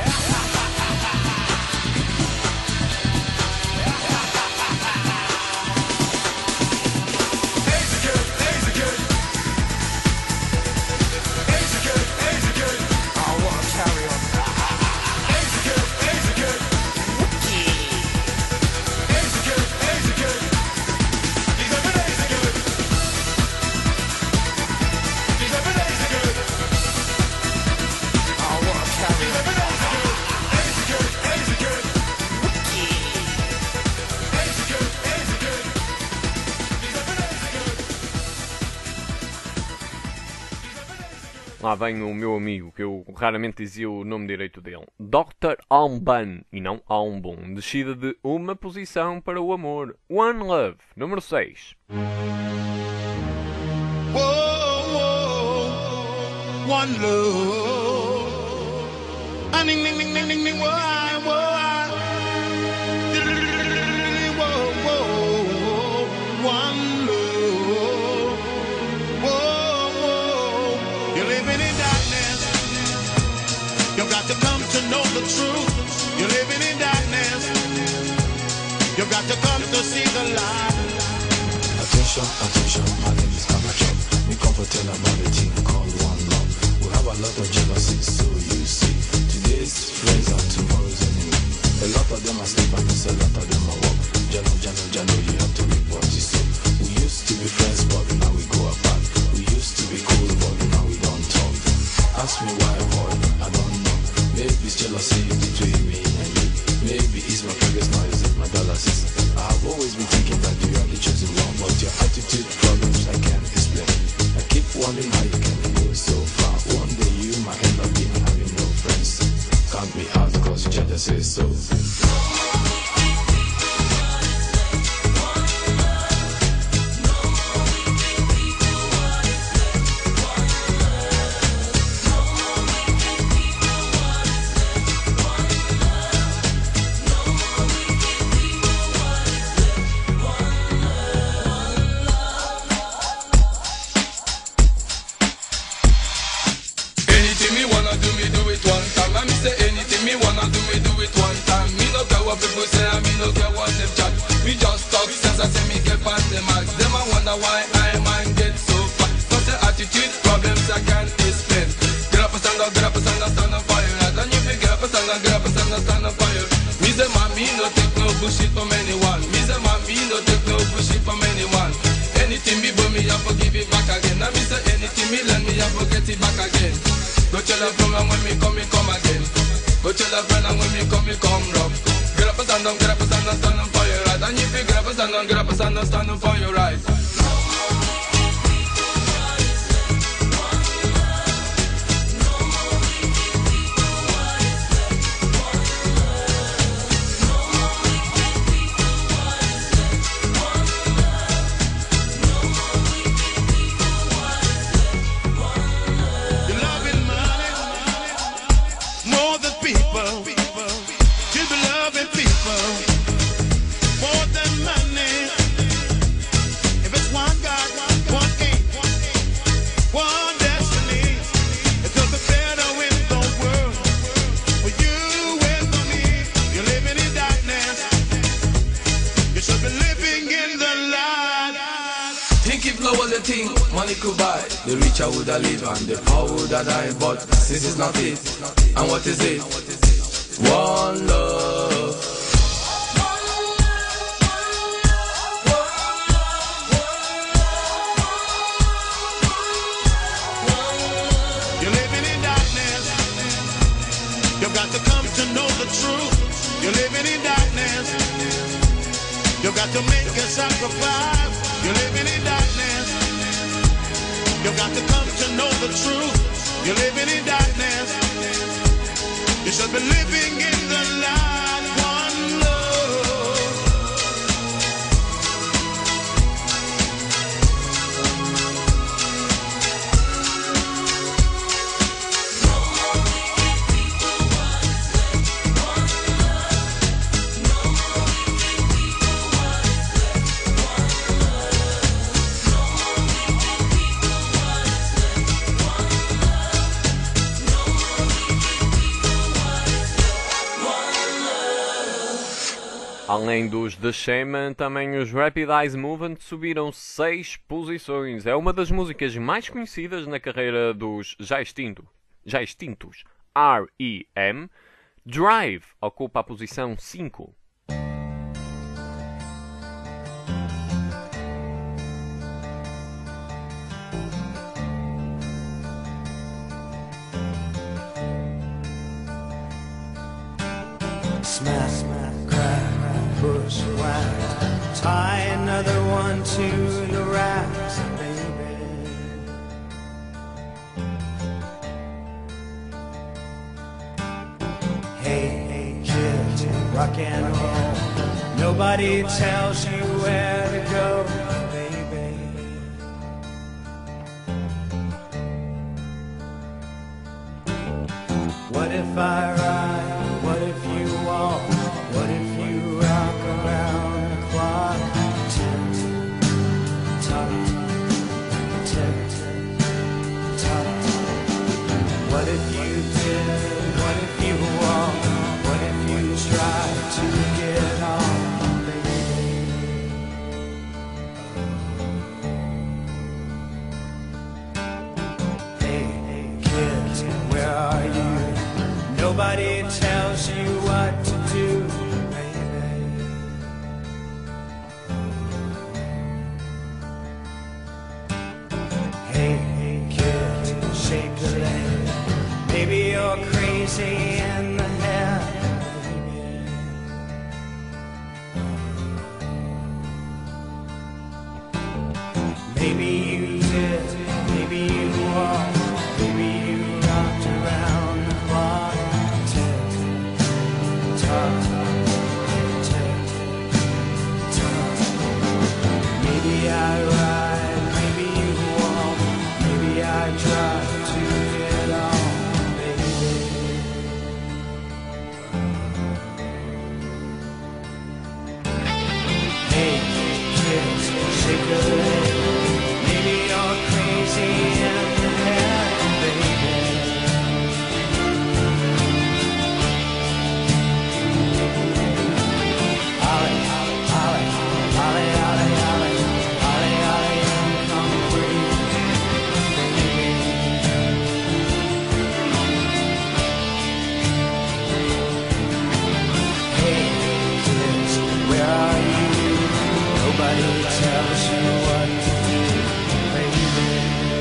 Lá vem o meu amigo, que eu raramente dizia o nome direito dele. Dr. Alban, e não Albon. Descida de uma posição para o amor. One Love, número 6. Whoa, whoa, one love. Ah, ding, ding, ding, ding, ding, ding, whoa, whoa, whoa, whoa, one love. Whoa, whoa, you're living in darkness. You've got to come to know the truth. You're living in darkness. You've got to come to see the light. Attention, attention, my name is Amateur. We come for tell about the thing called one love. We have a lot of jealousy, so you see. Today's friends are tomorrow's enemy. A lot of them are sleep and a lot of them are walk. Jano, you have to reap what you sow. We used to be friends, but now we go apart. We used to be cool, but now we don't talk. Ask me why, boy, I don't know. Maybe it's jealousy between me and you. Maybe it's my previous noise, my dollar, sister. I've always been thinking that you are the chosen one, but your attitude problems I can't explain. I keep wondering how you can go so far. One day you might end up being having no friends. Count me out, cause your judge says so. Anything me wanna do it one time. I me say anything me wanna do it one time. Me no care what people say, I me no care what them chat. We just talk sense, I say me get past the max. Them I wonder why I mind get so fat. Cause the attitude problems I can't explain. Get up and stand up, stand up for your right. And if you get up and stand up, stand up for your. Me say man, me no take no bullshit from anyone. Me say man, me no take no bullshit from anyone. Anything me but me, I forgive it back again. And me say anything me lend me, I forget it back again. Go tell a friend and when me come again. Go tell a friend and when me come rough. Get up and stand up, stand up for your right. And if you get up and stand up, stand up for your right. More than people, you be loving people more than money. If it's one God, one aim, one destiny, it could be better in the world for you and for me. You're living in darkness, you should be living in the light. Think if love was a thing, money could buy. The richer would have live and the poor would have died. But since it's not it, and what is it? One love. You're living in darkness, you've got to come to know the truth. You're living in darkness, you've got to make a sacrifice. You're living in darkness, you've got to come to know the truth. You're living in darkness, you should be living in the light. One love. Além dos The Shaman, também os Rapid Eyes Movement subiram 6 posições. É uma das músicas mais conhecidas na carreira dos já extintos R.E.M. Drive ocupa a posição 5. Smash, smash, crack, push, whack. Tie another one to the racks, baby. Hey, kid, rock and roll. Nobody tells you where to go, baby. What if I ride? What if you walk? What if you rock around the clock? Tick tock, tick tock. What if you did? What if you walk? What if you try to get on, baby? Hey, kids, where are you? Nobody tells you what to do, baby. Hey, kid, shake a leg. Maybe you're crazy in the head, baby. Maybe I ride, maybe you walk, maybe I try to get on, baby. Hey, kids, shake a leg. Maybe you're crazy in the head, baby. Ollie, Ollie, Ollie, Ollie, Ollie, Ollie, Ollie, come free, baby. Hey, kids, where are you? Nobody tells you what to do, baby.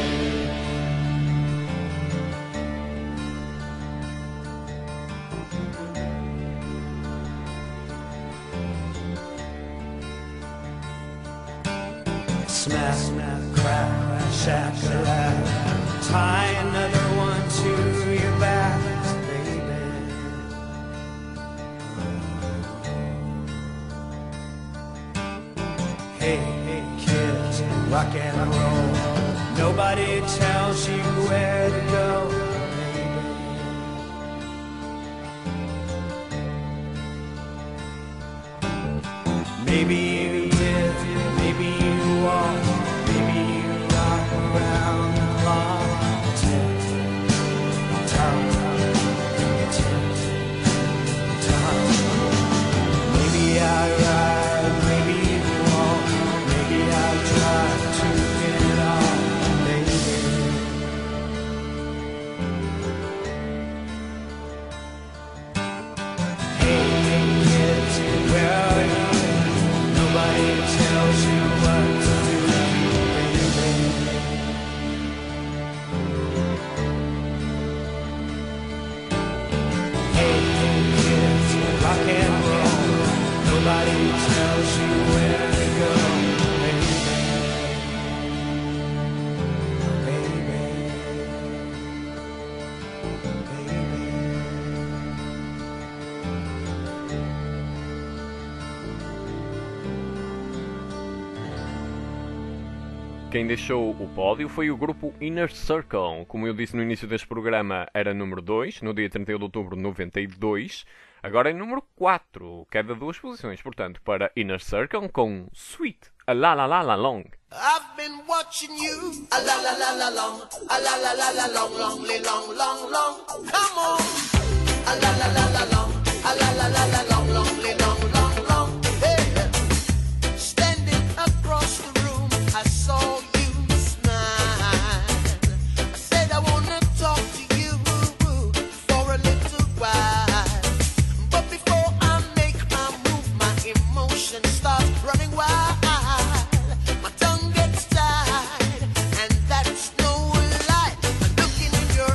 Smack, crack, shack-a-lack. Tie another one to your back, baby. Hey, kids, rock and roll. Nobody tells you where to go, baby. Maybe you did, maybe you won't. Maybe you rock around the clock. Tick, tock, tick, tock. Maybe I ride, maybe you won't. Maybe I try to get on, baby. Hey, kids, where are you? Nobody tells you what to do, baby. Hey, kids, rock and roll. Nobody tells you where to go, baby. Baby. Quem deixou o pódio foi o grupo Inner Circle. Como eu disse no início deste programa, era número 2, no dia 31 de outubro de 92. Agora é número 4, queda 2 posições, portanto, para Inner Circle com Sweet, a la la la la long. I've been watching you, a la la la la long, a la la la la long, long, long, long, long. Come on, a la la la la long, a la la la la long, long, long, long, long. Hey, standing across the room, I saw you smile. I said I wanna talk to you for a little while, but before I make my move, my emotions start running wild. My tongue gets tied, and that's no lie. I'm looking in your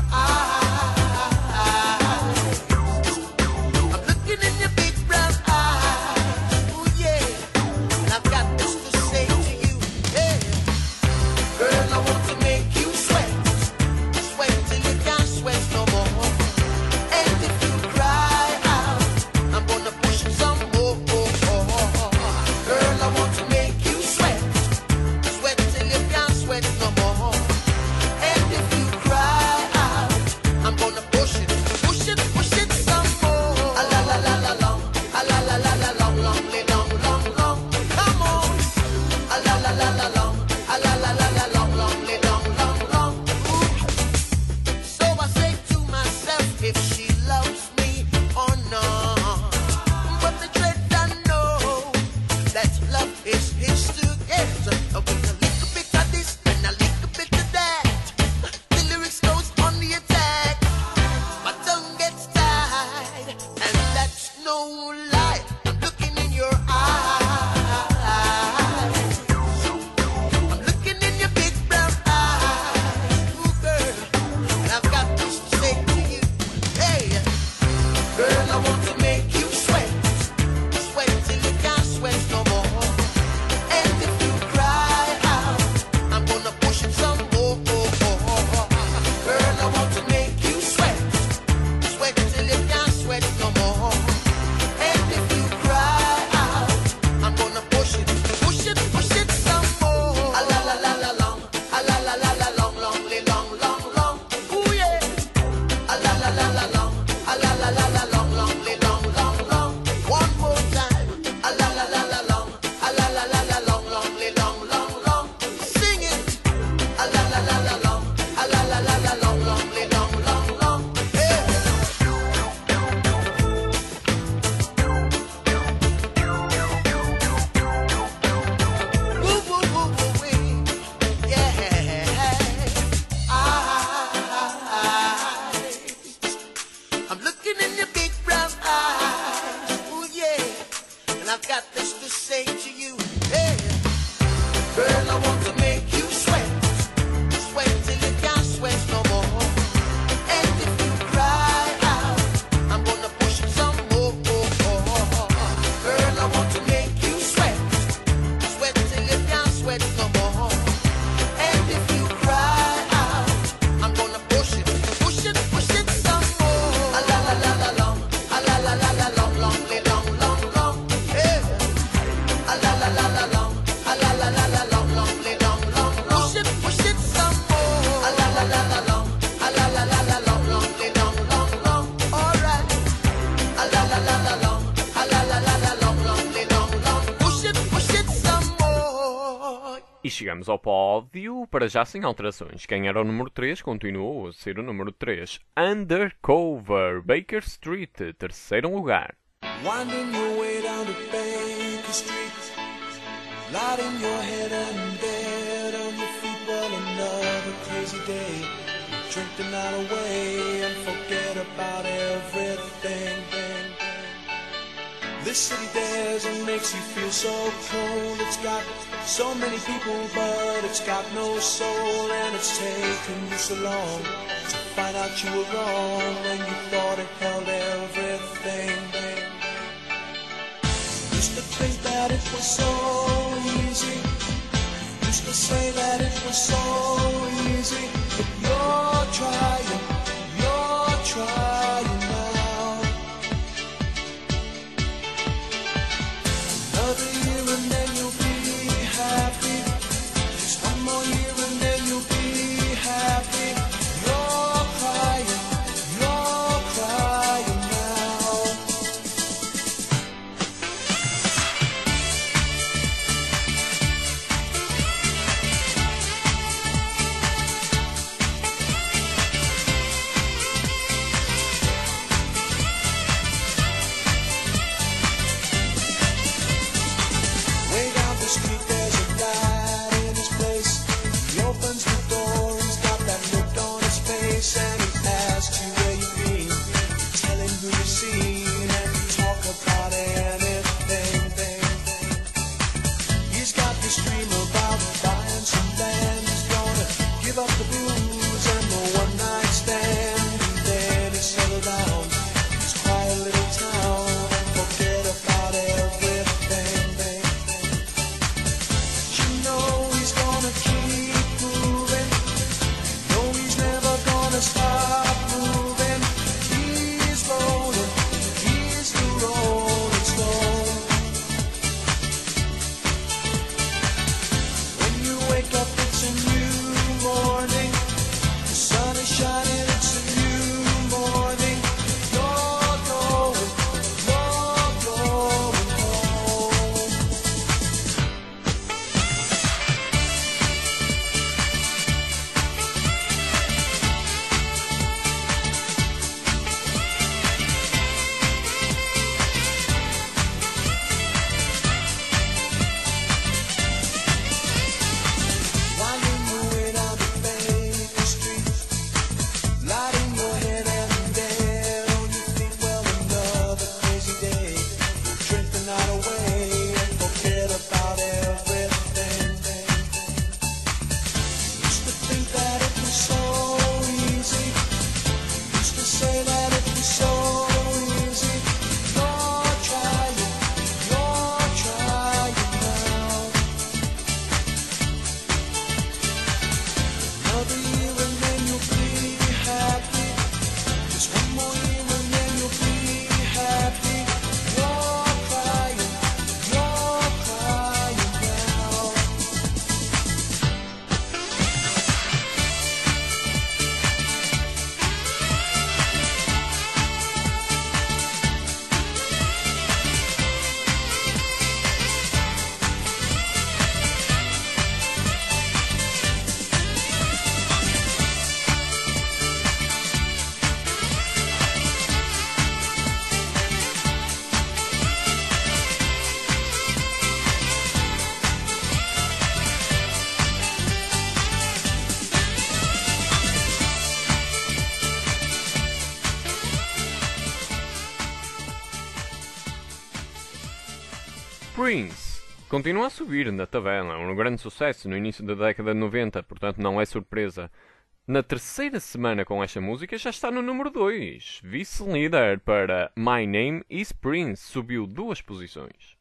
eyes. I'm looking in your big brown eyes. Ooh, yeah. And I've got this to say to you. Hey, girl, I want to make you sweat. Sweat till you can't sweat no more. And if you cry out, I'm gonna push it some more. Girl, I want to make you sweat. Sweat till you can't sweat no more. And if you cry out, I'm gonna push it some more. A la la la la long, a la la la la long, long, long, long, long. Come on. A la la la la long, a la la la la long, long, long, long, long. Ooh. So I say to myself, if she loves me or not. But the dread I know that love is his together. With a little bit of this and a little bit of that, the lyrics goes on the attack. My tongue gets tied, and that's no lie. I'm looking in your eyes. I'm looking in your big brown eyes. Ooh, girl, and I've got this to say to you. Hey, girl, I want to make you sweat. Sweat till you can't sweat no more. And if you cry out, I'm gonna push it some more. Girl, I want to make you sweat. Sweat till you can't sweat no more. chegamos ao pódio, para já sem alterações. Quem era o número 3 continuou a ser o número 3. Undercover, Baker Street, terceiro lugar. Winding your way down to Baker Street, lighting your head and bed on your feet. Well, another crazy day. Drink the night away and forget about everything. This city dares and makes you feel so cold. It's got so many people, but it's got no soul. And it's taken you so long to find out you were wrong when you thought it held everything. Used to think that it was so easy. Used to say that it was so easy. But you're trying now. Another year and then you'll be happy. Just one more year and then you'll be happy. You're crying now. Way down the street there's a guy in his place. He opens the door, he's got that look on his face. And he asks you where you've been. Tell him who you've seen and talk about anything. He's got this dream about buying some land. He's gonna give up the booze and the one night stand. And then he'll settle down, his quiet little town, and forget about everything. You know he's gonna keep moving. No, he's never gonna stop moving. He's rolling, he's the rolling stone. When you wake up, it's a new morning. The sun is shining, it's a new morning. You're going home. Winding your way down to Baker Street, lighting your head and bed on your feet. Well, another crazy day. Drink the night away and forget about everything. Used to think that it was so easy. Used to say that it was so easy. You're trying now. Another year and then you'll be happy. Just one more year and then you'll be happy. You're crying now. Prince continua a subir na tabela, um grande sucesso no início da década de 90, portanto não é surpresa. Na terceira semana com esta música já está no número 2, vice-líder para My Name is Prince, subiu 2 posições.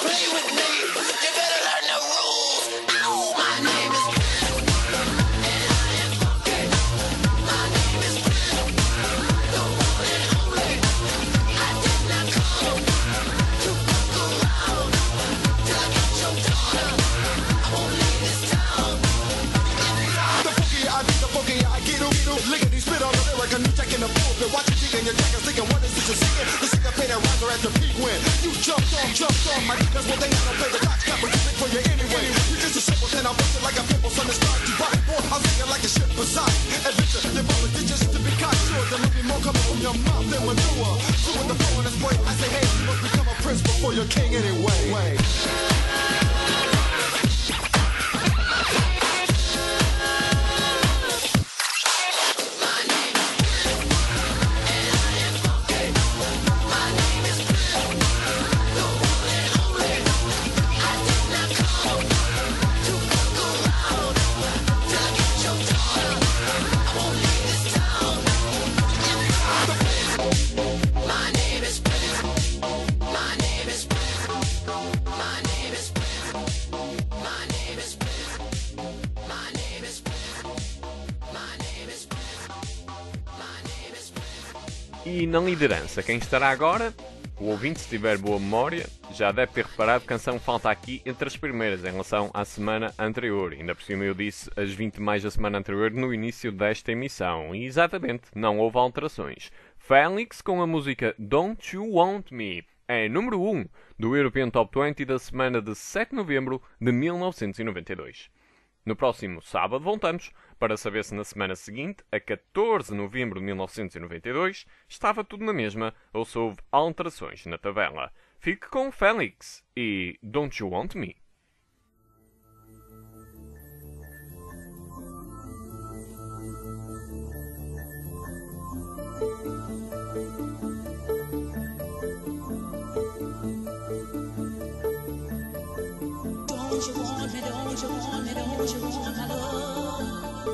play with me, you better learn the rules. Ow, my name is and I am funky. My name is the one and only. I did not come to fuck around till I get your daughter. I won't leave this town. The funky I get lickety spit on the lyric, a new check in the pulpit. Watch you digging your jackets, thinking what is this you're singing? The syncopated riser at the peak when you jumped on my that's what they had to play the Dutch cap, but music for you anyway. You just a simple then I bust it like a pimple, son, it's start to bite. I'm thinking like a ship beside adventure, your brother did just to be caught sure. There must be more coming from your mouth than manure. So with the flow in this boy, I say, hey, you must become a prince before you're king anyway. E na liderança, quem estará agora? O ouvinte, se tiver boa memória, já deve ter reparado que a canção falta aqui entre as primeiras em relação à semana anterior. Ainda por cima eu disse as 20 mais da semana anterior no início desta emissão. E exatamente, não houve alterações. Felix com a música Don't You Want Me é número 1 do European Top 20 da semana de 7 de novembro de 1992. No próximo sábado voltamos para saber se na semana seguinte, a 14 de novembro de 1992, estava tudo na mesma ou se houve alterações na tabela. Fique com Felix e Don't You Want Me. Don't you want me, don't you want me, don't you want my love?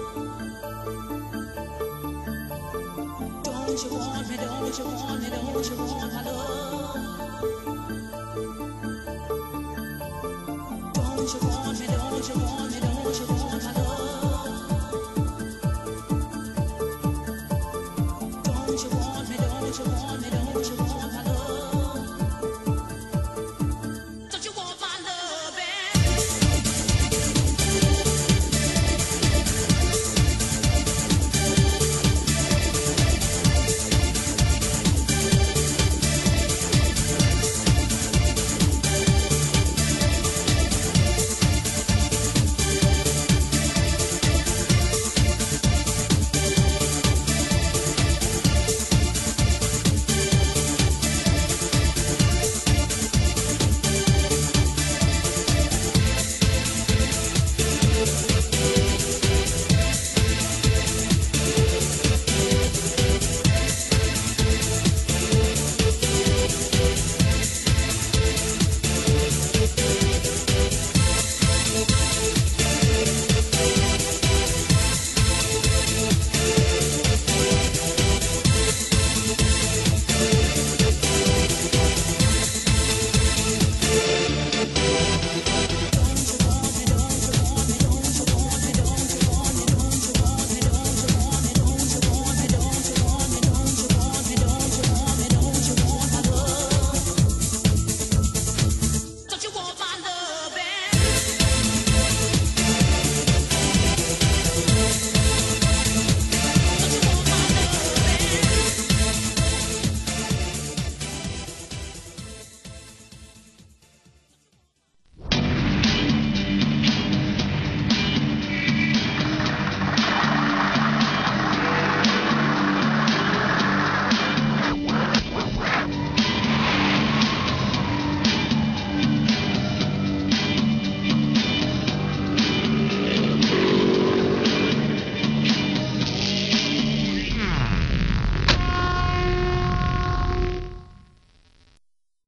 Don't you want me, don't you want me, don't you want my love? Don't you want me, don't you want me, don't you want